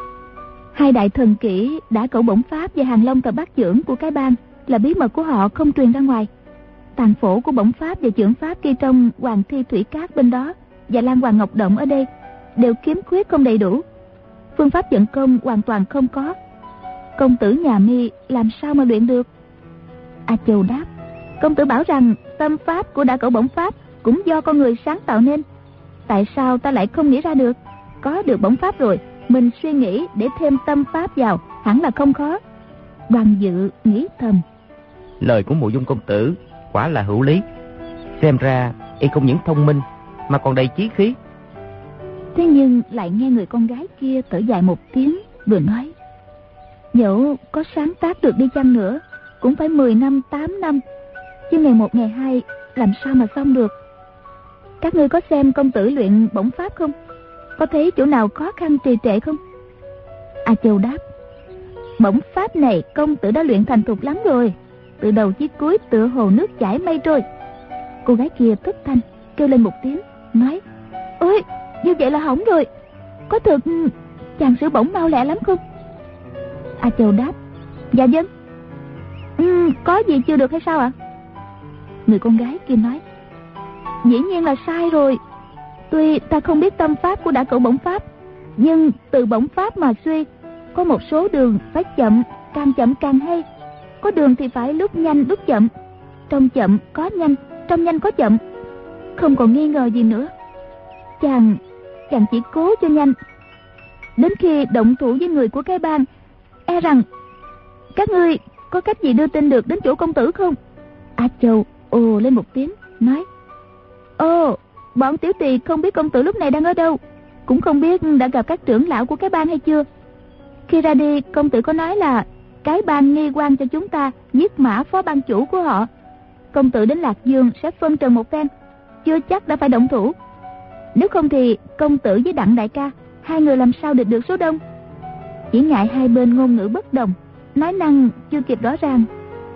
Hai đại thần kỹ đã cẩu bổng pháp và hàng long thập bát chưởng của cái bang là bí mật của họ, không truyền ra ngoài. Tàn phổ của bổng pháp và chưởng pháp ghi trong Hoàng Thi Thủy Cát bên đó và Lan Hoàng Ngọc Động ở đây đều khiếm khuyết không đầy đủ, phương pháp vận công hoàn toàn không có. Công tử nhà mi làm sao mà luyện được? A Châu đáp: Công tử bảo rằng tâm pháp của đã cẩu bổng pháp cũng do con người sáng tạo nên, tại sao ta lại không nghĩ ra được? có được bổng pháp rồi, mình suy nghĩ để thêm tâm pháp vào hẳn là không khó. Đoàn Dự nghĩ thầm, lời của Mộ Dung công tử quả là hữu lý. Xem ra y không những thông minh mà còn đầy chí khí. Thế nhưng lại nghe người con gái kia thở dài một tiếng, vừa nói, dẫu có sáng tác được đi chăng nữa cũng phải mười năm tám năm, chứ ngày một ngày hai làm sao mà xong được. Các ngươi có xem công tử luyện bổng pháp không? Có thấy chỗ nào khó khăn trì trệ không? A Châu đáp, bổng pháp này công tử đã luyện thành thục lắm rồi, từ đầu chí cuối tựa hồ nước chảy mây trôi. Cô gái kia thất thanh kêu lên một tiếng, nói, ôi, như vậy là hỏng rồi. Có thực chàng sửa bổng mau lẹ lắm không? A Châu đáp, dạ vâng. Ừ, có gì chưa được hay sao ạ? Người con gái kia nói, dĩ nhiên là sai rồi. Tuy ta không biết tâm pháp của đả cửu bổng pháp, nhưng từ bổng pháp mà suy, có một số đường phải chậm, càng chậm càng hay. Có đường thì phải lúc nhanh lúc chậm, trong chậm có nhanh, trong nhanh có chậm, không còn nghi ngờ gì nữa. Chàng chàng chỉ cố cho nhanh, đến khi động thủ với người của cái bang, e rằng các ngươi có cách gì đưa tin được đến chỗ công tử không? A Châu ồ lên một tiếng, nói, ồ, bọn tiểu tỳ không biết công tử lúc này đang ở đâu, cũng không biết đã gặp các trưởng lão của cái bang hay chưa. Khi ra đi, công tử có nói là cái bang nghi quan cho chúng ta giết mã phó ban chủ của họ. Công tử đến Lạc Dương sẽ phân trần một phen, chưa chắc đã phải động thủ. Nếu không thì công tử với Đặng đại ca, hai người làm sao địch được số đông? Chỉ ngại hai bên ngôn ngữ bất đồng, nói năng chưa kịp rõ ràng.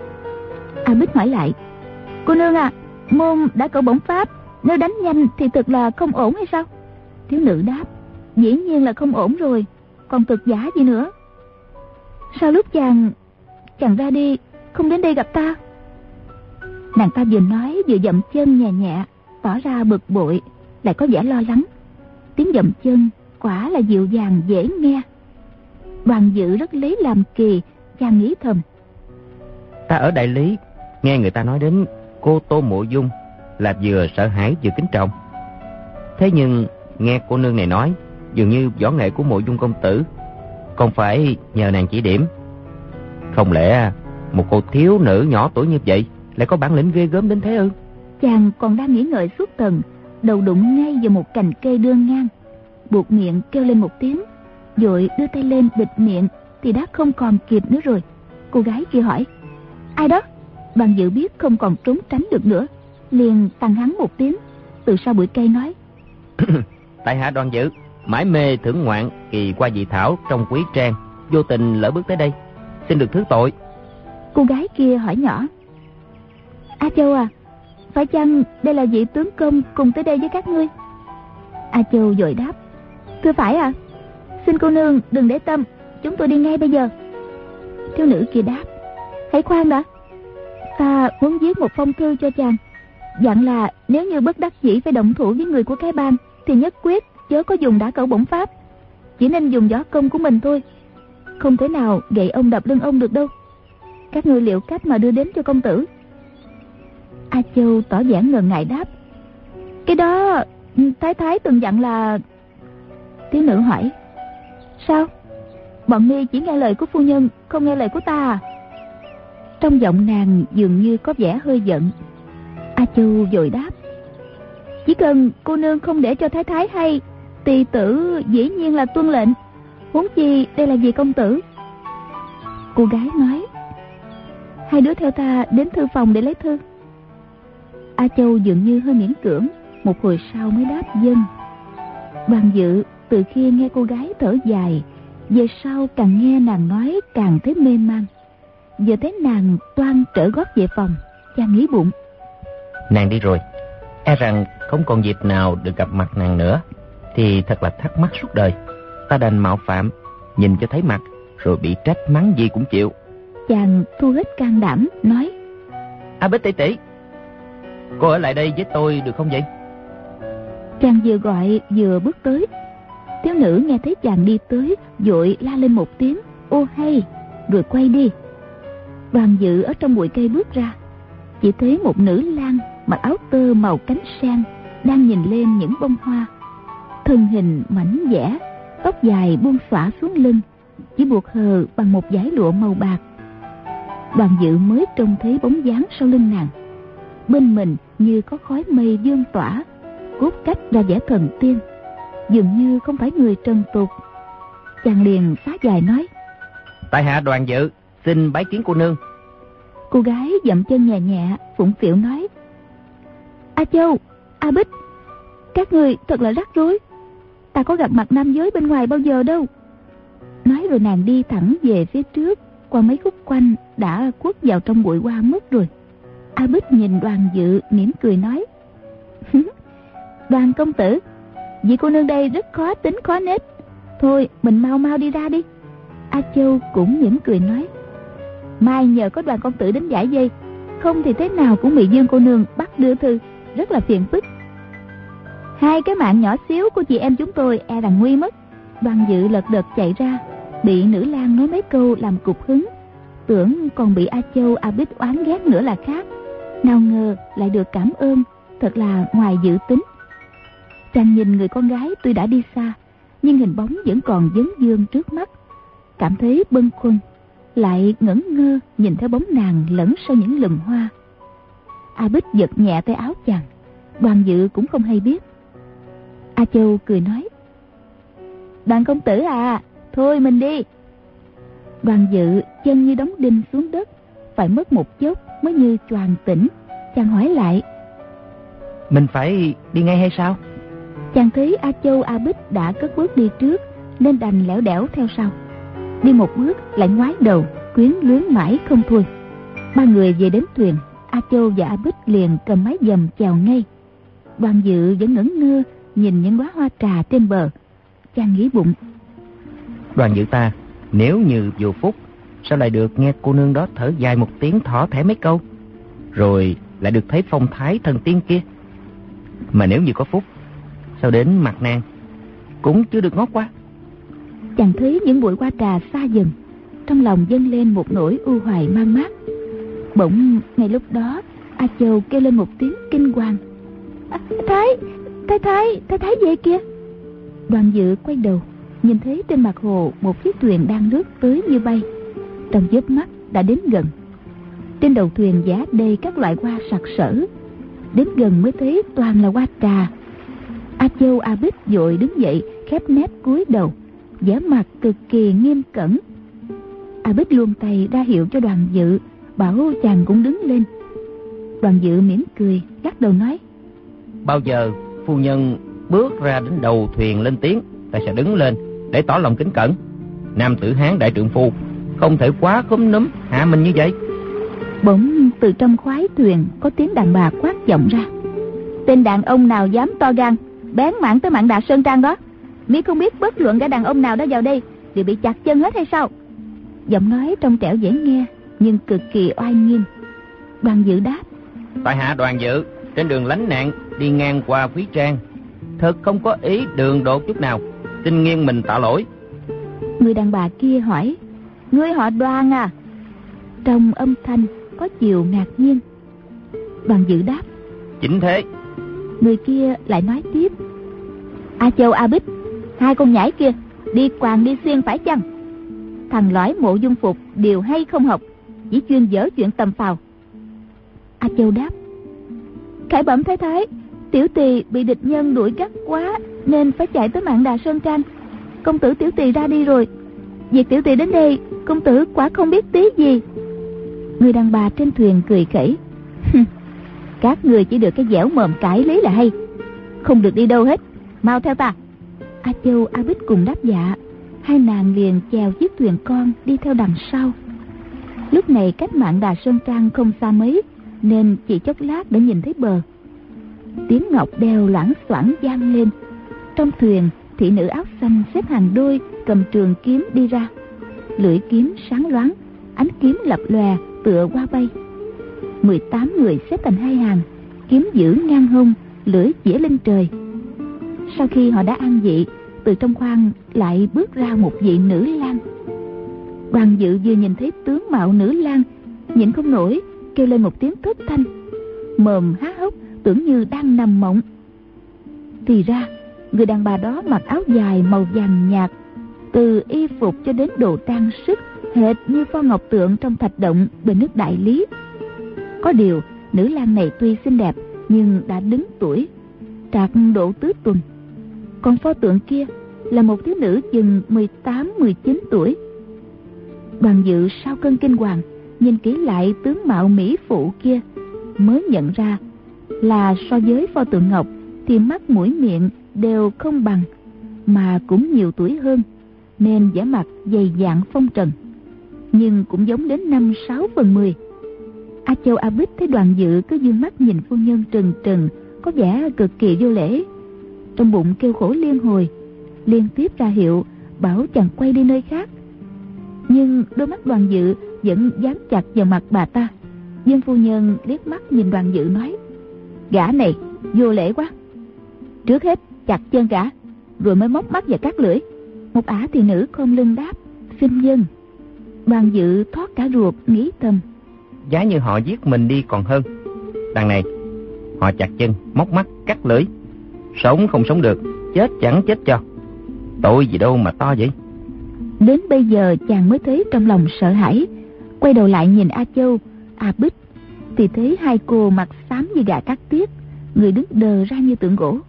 A Bích hỏi lại, cô nương à, môn đã cẩu bổng pháp, nếu đánh nhanh thì thực là không ổn hay sao? Thiếu nữ đáp, dĩ nhiên là không ổn rồi, còn thực giả gì nữa. Sao lúc chàng chàng ra đi không đến đây gặp ta? Nàng ta vừa nói vừa dậm chân nhẹ nhẹ, tỏ ra bực bội, lại có vẻ lo lắng. Tiếng dậm chân quả là dịu dàng dễ nghe. Đoàn Dự rất lấy làm kỳ, chàng nghĩ thầm, ta ở Đại Lý nghe người ta nói đến cô Tô Mộ Dung là vừa sợ hãi vừa kính trọng. Thế nhưng nghe cô nương này nói, dường như võ nghệ của Mộ Dung công tử không phải nhờ nàng chỉ điểm. Không lẽ một cô thiếu nữ nhỏ tuổi như vậy lại có bản lĩnh ghê gớm đến thế ư? Chàng còn đang nghĩ ngợi suốt thần, đầu đụng ngay vào một cành cây đương ngang, buộc miệng kêu lên một tiếng, vội đưa tay lên bịt miệng thì đã không còn kịp nữa rồi. Cô gái kia hỏi, ai đó? Đoàn Dự biết không còn trốn tránh được nữa, liền tăng hắn một tiếng, từ sau bụi cây nói, tại hạ Đoàn Dự mãi mê thưởng ngoạn kỳ qua dị thảo trong quý trang, vô tình lỡ bước tới đây, xin được thứ tội. Cô gái kia hỏi nhỏ, A Châu à, phải chăng đây là vị tướng công cùng tới đây với các ngươi? A Châu vội đáp, thưa phải à, xin cô nương đừng để tâm, chúng tôi đi ngay bây giờ. Thiếu nữ kia đáp, hãy khoan đã, ta muốn viết một phong thư cho chàng, dặn là nếu như bất đắc dĩ phải động thủ với người của cái bang thì nhất quyết chớ có dùng đả cẩu bổng pháp, chỉ nên dùng võ công của mình thôi, không thể nào gậy ông đập lưng ông được đâu. Các ngươi liệu cách mà đưa đến cho công tử? A Châu tỏ vẻ ngần ngại đáp, cái đó thái thái từng dặn là... Thiếu nữ hỏi, sao? Bọn mi chỉ nghe lời của phu nhân, không nghe lời của ta à? Trong giọng nàng dường như có vẻ hơi giận. A Châu vội đáp, chỉ cần cô nương không để cho thái thái hay, tỳ tử dĩ nhiên là tuân lệnh, huống chi đây là vì công tử. Cô gái nói, hai đứa theo ta đến thư phòng để lấy thư. A Châu dường như hơi miễn cưỡng, một hồi sau mới đáp vâng. Đoàn Dự từ khi nghe cô gái thở dài, về sau càng nghe nàng nói càng thấy mê man. Giờ thấy nàng toan trở gót về phòng, chàng nghĩ bụng, nàng đi rồi, e rằng không còn dịp nào được gặp mặt nàng nữa, thì thật là thắc mắc suốt đời. Ta đành mạo phạm, nhìn cho thấy mặt, rồi bị trách mắng gì cũng chịu. Chàng thu hết can đảm nói, A Bích tỷ tỷ, cô ở lại đây với tôi được không vậy? Chàng vừa gọi vừa bước tới. Thiếu nữ nghe thấy chàng đi tới, vội la lên một tiếng ô hay, rồi quay đi. Đoàn Dự ở trong bụi cây bước ra, chỉ thấy một nữ lang mặc áo tơ màu cánh sen đang nhìn lên những bông hoa. thân hình mảnh dẻ, tóc dài buông xõa xuống lưng, chỉ buộc hờ bằng một dải lụa màu bạc. Đoàn Dự mới trông thấy bóng dáng sau lưng nàng, bên mình như có khói mây dương tỏa, cốt cách ra vẻ thần tiên, dường như không phải người trần tục. Chàng liền xá dài nói: tại hạ Đoàn Dự xin bái kiến cô nương. Cô gái dậm chân nhẹ nhẹ phụng phịu nói: A Châu, A Bích, các người thật là rắc rối, ta có gặp mặt nam giới bên ngoài bao giờ đâu. Nói rồi nàng đi thẳng về phía trước, qua mấy khúc quanh đã khuất vào trong bụi hoa mất rồi. A Bích nhìn Đoàn Dự mỉm cười nói: Đoàn công tử, vị cô nương đây rất khó tính khó nết, thôi mình mau mau đi ra đi. A Châu cũng mỉm cười nói: mai nhờ có Đoàn công tử đến giải dây, không thì thế nào cũng bị Dương cô nương bắt đưa thư, rất là phiền phức. Hai cái mạng nhỏ xíu của chị em chúng tôi e rằng nguy mất. Đoàn Dự lật đật chạy ra, bị nữ lang nói mấy câu làm cục hứng, tưởng còn bị A Châu A Bích oán ghét nữa là khác, nào ngờ lại được cảm ơn, thật là ngoài dự tính. Chàng nhìn người con gái tuy đã đi xa, nhưng hình bóng vẫn còn vấn vương trước mắt, cảm thấy bâng khuâng, lại ngẩn ngơ nhìn theo bóng nàng lẫn sau những lùm hoa. A Bích giật nhẹ tay áo chàng, Đoàn Dự cũng không hay biết. A Châu cười nói: Đoàn công tử à, thôi mình đi. Đoàn Dự chân như đóng đinh xuống đất, phải mất một chốc mới như choàng tỉnh. Chàng hỏi lại: mình phải đi ngay hay sao? Chàng thấy A Châu A Bích đã cất bước đi trước, nên đành lẻo đẻo theo sau. Đi một bước lại ngoái đầu, quyến luyến mãi không thôi. Ba người về đến thuyền, A Châu và A Bích liền cầm mái dầm chèo ngay. Đoàn Dự vẫn ngẩn ngơ nhìn những đóa hoa trà trên bờ. Chàng nghĩ bụng: Đoàn Dự ta nếu như vô phúc, sao lại được nghe cô nương đó thở dài một tiếng thỏ thẻ mấy câu, rồi lại được thấy phong thái thần tiên kia. Mà nếu như có phúc, sao đến mặt nàng cũng chưa được ngót qua. Chàng thấy những bụi hoa trà xa dần, trong lòng dâng lên một nỗi u hoài man mác. Bỗng ngay lúc đó, A Châu kêu lên một tiếng kinh hoàng: à, Thái, Thái Thái, Thái Thái về kìa. Đoàn Dự quay đầu, nhìn thấy trên mặt hồ một chiếc thuyền đang lướt tới như bay, trong chớp mắt đã đến gần. Trên đầu thuyền giá đầy các loại hoa sặc sỡ, đến gần mới thấy toàn là hoa trà. A Châu A Bích vội đứng dậy, khép nép cúi đầu, vẻ mặt cực kỳ nghiêm cẩn. A Bích luồn tay ra hiệu cho Đoàn Dự, bảo chàng cũng đứng lên. Đoàn Dự mỉm cười, lắc đầu nói: bao giờ phu nhân bước ra đến đầu thuyền lên tiếng, ta sẽ đứng lên để tỏ lòng kính cẩn. Nam tử Hán đại trượng phu không thể quá khúm núm hạ mình như vậy. Bỗng từ trong khoái thuyền có tiếng đàn bà quát vọng ra: tên đàn ông nào dám to gan bén mảng tới Mạn Đà Sơn Trang đó, mi không biết bất luận cả đàn ông nào đó vào đây đều bị chặt chân hết hay sao? Giọng nói trong trẻo dễ nghe nhưng cực kỳ oai nghiêm. Đoàn Dự đáp: tại hạ Đoàn Dự trên đường lánh nạn đi ngang qua Quý Trang, thật không có ý đường đột chút nào, xin nghiêng mình tạ lỗi. Người đàn bà kia hỏi: ngươi họ Đoàn à? Trong âm thanh có chiều ngạc nhiên. Đoàn Dự đáp: chính thế. Người kia lại nói tiếp: A Châu A Bích, hai con nhãi kia đi quàng đi xuyên phải chăng? Thằng lõi Mộ Dung Phục điều hay không học, chỉ chuyên dở chuyện tầm phào. A Châu đáp: khải bẩm thái thái, tiểu tỳ bị địch nhân đuổi gắt quá nên phải chạy tới Mạn Đà Sơn Trang. Công tử tiểu tỳ ra đi rồi, việc tiểu tỳ đến đây công tử quả không biết tí gì. Người đàn bà trên thuyền cười khẩy: các người chỉ được cái dẻo mồm cãi lý là hay, không được đi đâu hết, mau theo ta. A Châu A Bích cùng đáp dạ. Hai nàng liền chèo chiếc thuyền con đi theo đằng sau. Lúc này cách Mạn Đà Sơn Trang không xa mấy, nên chỉ chốc lát đã nhìn thấy bờ. Tiếng ngọc đeo loảng xoảng vang lên. Trong thuyền, thị nữ áo xanh xếp hàng đôi cầm trường kiếm đi ra. Lưỡi kiếm sáng loáng, ánh kiếm lập lòe tựa hoa bay. Mười tám người xếp thành hai hàng, kiếm giữ ngang hông, lưỡi chĩa lên trời. Sau khi họ đã an vị, từ trong khoang lại bước ra một vị nữ lang. Đoàn Dự vừa nhìn thấy tướng mạo nữ lang, nhịn không nổi kêu lên một tiếng thất thanh, mồm há hốc tưởng như đang nằm mộng. Thì ra Người đàn bà đó mặc áo dài màu vàng nhạt, từ y phục cho đến đồ trang sức hệt như pho ngọc tượng trong thạch động bên nước Đại Lý. Có điều nữ lang này tuy xinh đẹp nhưng đã đứng tuổi, trạc độ tứ tuần. Còn pho tượng kia là một thiếu nữ chừng mười tám mười chín tuổi. Đoàn Dự sau cơn kinh hoàng nhìn kỹ lại tướng mạo mỹ phụ kia, mới nhận ra là so với pho tượng ngọc thì mắt mũi miệng đều không bằng, mà cũng nhiều tuổi hơn, nên vẻ mặt dày dạn phong trần, nhưng cũng giống đến năm sáu phần mười. A Châu A Bích thấy Đoàn Dự cứ dương mắt nhìn phu nhân trừng trừng, có vẻ cực kỳ vô lễ, trong bụng kêu khổ liên hồi, liên tiếp ra hiệu bảo chàng quay đi nơi khác. Nhưng đôi mắt Đoàn Dự vẫn dán chặt vào mặt bà ta. Dương phu nhân liếc mắt nhìn Đoàn Dự nói: gã này vô lễ quá, trước hết chặt chân gã rồi mới móc mắt và cắt lưỡi. Một ả thị nữ khom lưng đáp: xin vâng. Đoàn Dự thoát cả ruột, nghĩ thầm: giá như họ giết mình đi còn hơn. Đằng này họ chặt chân, móc mắt, cắt lưỡi, sống không sống được, chết chẳng chết cho. Tội gì đâu mà to vậy. Đến bây giờ chàng mới thấy trong lòng sợ hãi, quay đầu lại nhìn A Châu, A Bích thì thấy hai cô mặt xám như gà cắt tiết, người đứng đờ ra như tượng gỗ.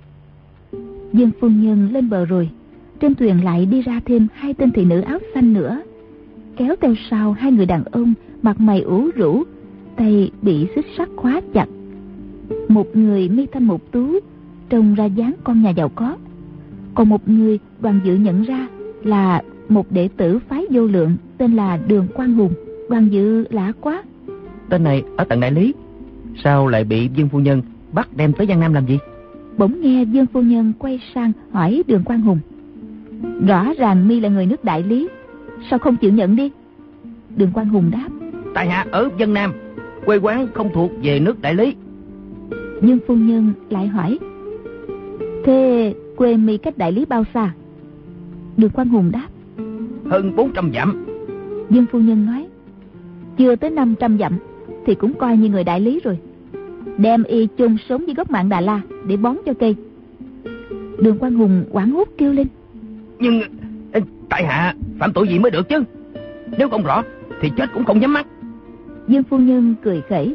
Dương phu nhân lên bờ rồi, trên thuyền lại đi ra thêm hai tên thị nữ áo xanh nữa, kéo theo sau hai người đàn ông mặt mày ủ rũ, tay bị xích sắt khóa chặt. Một người mi thanh mục tú, trông ra dáng con nhà giàu có, còn một người Đoàn Dự nhận ra là một đệ tử phái Vô Lượng, tên là Đường Quang Hùng. Đoàn Dự lạ quá, tên này ở tận Đại Lý, sao lại bị Dương phu nhân bắt đem tới Giang Nam làm gì? Bỗng nghe Dương phu nhân quay sang hỏi Đường Quang Hùng: rõ ràng mi là người nước Đại Lý, sao không chịu nhận đi? Đường Quang Hùng đáp: tại hạ ở Vân Nam, quê quán không thuộc về nước Đại Lý. Dương phu nhân lại hỏi: thế quê mi cách Đại Lý bao xa? Đường Quang Hùng đáp: hơn bốn trăm dặm. Dương phu nhân nói: chưa tới năm trăm dặm thì cũng coi như người Đại Lý rồi, đem y chôn sống với gốc mạng Đà La để bón cho cây. Đường Quang Hùng hoảng hốt kêu lên: nhưng tại hạ phạm tội gì mới được chứ, nếu không rõ thì chết cũng không nhắm mắt. Dương phu nhân cười khẩy: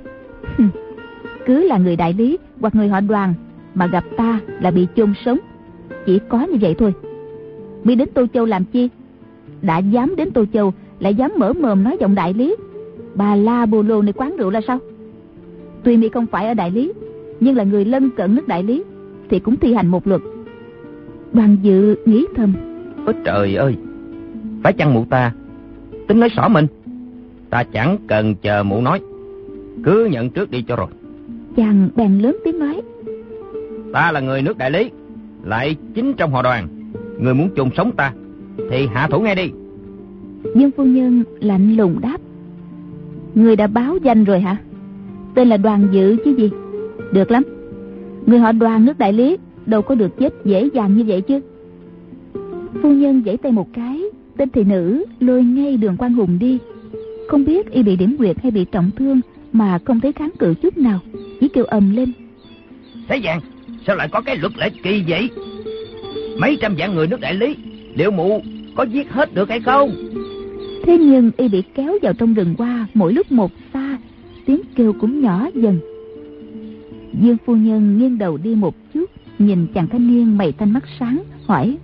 cứ là người Đại Lý hoặc người họ Đoàn mà gặp ta là bị chôn sống, chỉ có như vậy thôi. Mi đến Tô Châu làm chi? Đã dám đến Tô Châu lại dám mở mồm nói giọng Đại Lý, bà la bồ lô nơi quán rượu là sao? Tuy mi không phải ở Đại Lý, nhưng là người lân cận nước Đại Lý thì cũng thi hành một luật. Đoàn Dự nghĩ thầm: ôi trời ơi, phải chăng mụ ta tính nói xỏ mình? Ta chẳng cần chờ mụ nói, cứ nhận trước đi cho rồi. Chàng bèn lớn tiếng nói: ta là người nước Đại Lý, lại chính trong họ Đoàn. Người muốn chôn sống ta thì hạ thủ ngay đi. Dương phu nhân lạnh lùng đáp: người đã báo danh rồi hả? Tên là Đoàn Dự chứ gì? Được lắm, người họ Đoàn nước Đại Lý đâu có được chết dễ dàng như vậy chứ. Phu nhân giãy tay một cái, tên thị nữ lôi ngay Đường Quang Hùng đi. Không biết y bị điểm quyệt hay bị trọng thương mà không thấy kháng cự chút nào, chỉ kêu ầm lên: thế vàng, sao lại có cái luật lệ kỳ vậy? Mấy trăm vạn người nước Đại Lý, liệu mụ có giết hết được hay không? Thế nhưng y bị kéo vào trong rừng hoa, mỗi lúc một xa, tiếng kêu cũng nhỏ dần. Dương phu nhân nghiêng đầu đi một chút, nhìn chàng thanh niên mày thanh mắt sáng, hỏi: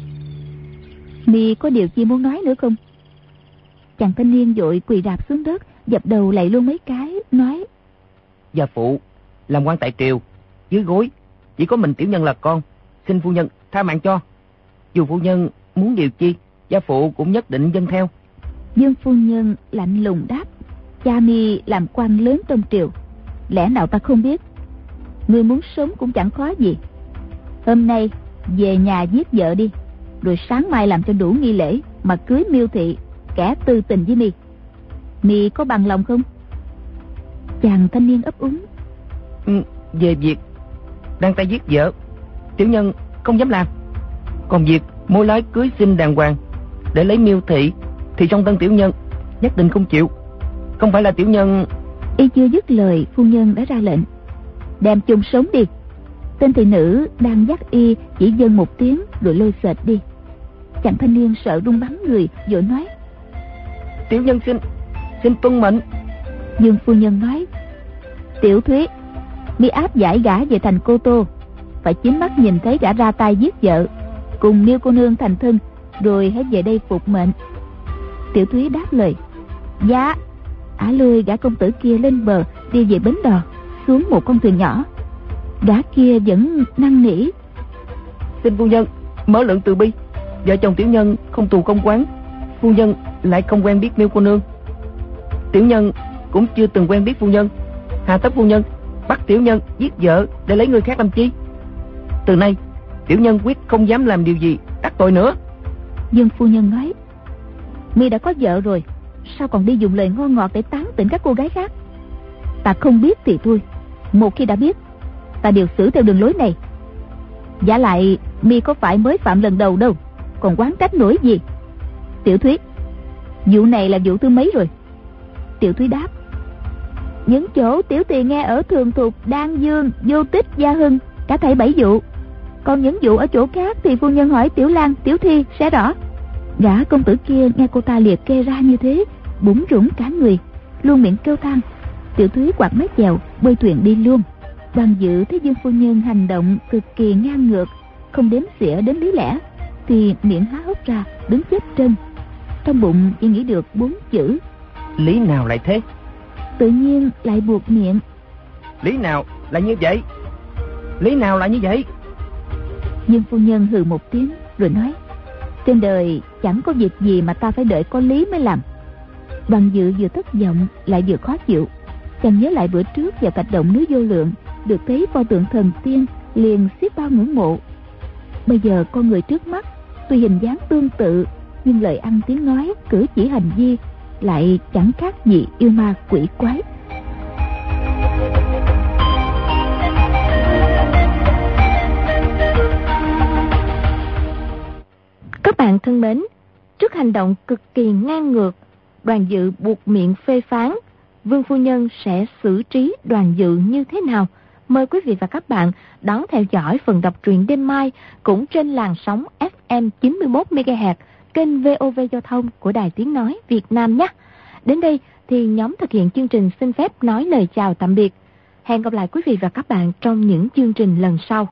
mi có điều chi muốn nói nữa không? Chàng thanh niên vội quỳ rạp xuống đất, dập đầu lạy luôn mấy cái, nói: gia phụ làm quan tại triều, dưới gối chỉ có mình tiểu nhân là con, xin phu nhân tha mạng cho. Dù phu nhân muốn điều chi, gia phụ cũng nhất định dâng theo. Dương phu nhân lạnh lùng đáp: cha mi làm quan lớn trong triều, lẽ nào ta không biết? Ngươi muốn sống cũng chẳng khó gì. Hôm nay về nhà giết vợ đi, rồi sáng mai làm cho đủ nghi lễ mà cưới Miêu thị, kẻ tư tình với mi. Mi có bằng lòng không? Chàng thanh niên ấp úng: ừ, về việc đang tay giết vợ, tiểu nhân không dám làm. Còn việc mối lái cưới xin đàng hoàng để lấy Miêu thị thì trong tân tiểu nhân nhất định không chịu. Không phải là tiểu nhân... Y chưa dứt lời, phu nhân đã ra lệnh: đem chung sống đi. Tên thị nữ đang dắt y chỉ dâng một tiếng rồi lôi xệt đi. Chàng thanh niên sợ run bắn người, vội nói: Tiểu nhân xin xin tuân mệnh. Dương phu nhân nói: Tiểu Thúy, mi áp giải gã về thành Cô Tô, phải chính mắt nhìn thấy gã ra tay giết vợ, cùng Miêu cô nương thành thân, rồi hãy về đây phục mệnh. Tiểu Thúy đáp lời: Dạ. Ả lôi gã công tử kia lên bờ, đi về bến đò, xuống một con thuyền nhỏ. Gã kia vẫn năn nỉ: Xin phu nhân mở lượng từ bi, vợ chồng tiểu nhân không tù không quán, phu nhân lại không quen biết Miêu cô nương, tiểu nhân cũng chưa từng quen biết phu nhân. Hà tất phu nhân bắt tiểu nhân giết vợ để lấy người khác làm chi? Từ nay tiểu nhân quyết không dám làm điều gì đắc tội nữa. Dương phu nhân nói: Mi đã có vợ rồi, sao còn đi dùng lời ngon ngọt để tán tỉnh các cô gái khác? Ta không biết thì thôi, một khi đã biết, ta điều xử theo đường lối này. Giả lại Mi có phải mới phạm lần đầu đâu, còn oán trách nổi gì? Tiểu Thúy, vụ này là vụ thứ mấy rồi? Tiểu Thúy đáp: Những chỗ tiểu tỳ nghe ở Thường Thục, Đan Dương, Vô Tích, Gia Hưng, cả thảy bảy vụ. Còn những vụ ở chỗ khác thì phu nhân hỏi Tiểu Lan, Tiểu Thi sẽ rõ. Gã công tử kia nghe cô ta liệt kê ra như thế, bủn rủn cả người, luôn miệng kêu than. Tiểu Thúy quạt mái chèo bơi thuyền đi luôn. Đoàn Dự thấy Dương phu nhân hành động cực kỳ ngang ngược, không đếm xỉa đến lý lẽ, thì miệng há hốc ra đứng chết chân. Trong bụng chỉ nghĩ được bốn chữ: Lý nào lại thế? Tự nhiên lại buộc miệng: Lý nào lại như vậy? Lý nào lại như vậy? Dương phu nhân hừ một tiếng rồi nói: Trên đời chẳng có việc gì mà ta phải đợi có lý mới làm. Đoàn Dự vừa thất vọng lại vừa khó chịu. Chàng nhớ lại bữa trước vào Thạch Động núi Vô Lượng, được thấy pho tượng thần tiên, liền xiết bao ngưỡng mộ. Bây giờ con người trước mắt tuy hình dáng tương tự, nhưng lời ăn tiếng nói, cử chỉ hành vi lại chẳng khác gì yêu ma quỷ quái. Các bạn thân mến, trước hành động cực kỳ ngang ngược, Đoàn Dự buộc miệng phê phán, Vương phu nhân sẽ xử trí Đoàn Dự như thế nào? Mời quý vị và các bạn đón theo dõi phần đọc truyện đêm mai cũng trên làn sóng ép em chín mươi mốt mê ga héc kênh vê o vê Giao thông của Đài Tiếng Nói Việt Nam nhé. Đến đây thì nhóm thực hiện chương trình xin phép nói lời chào tạm biệt. Hẹn gặp lại quý vị và các bạn trong những chương trình lần sau.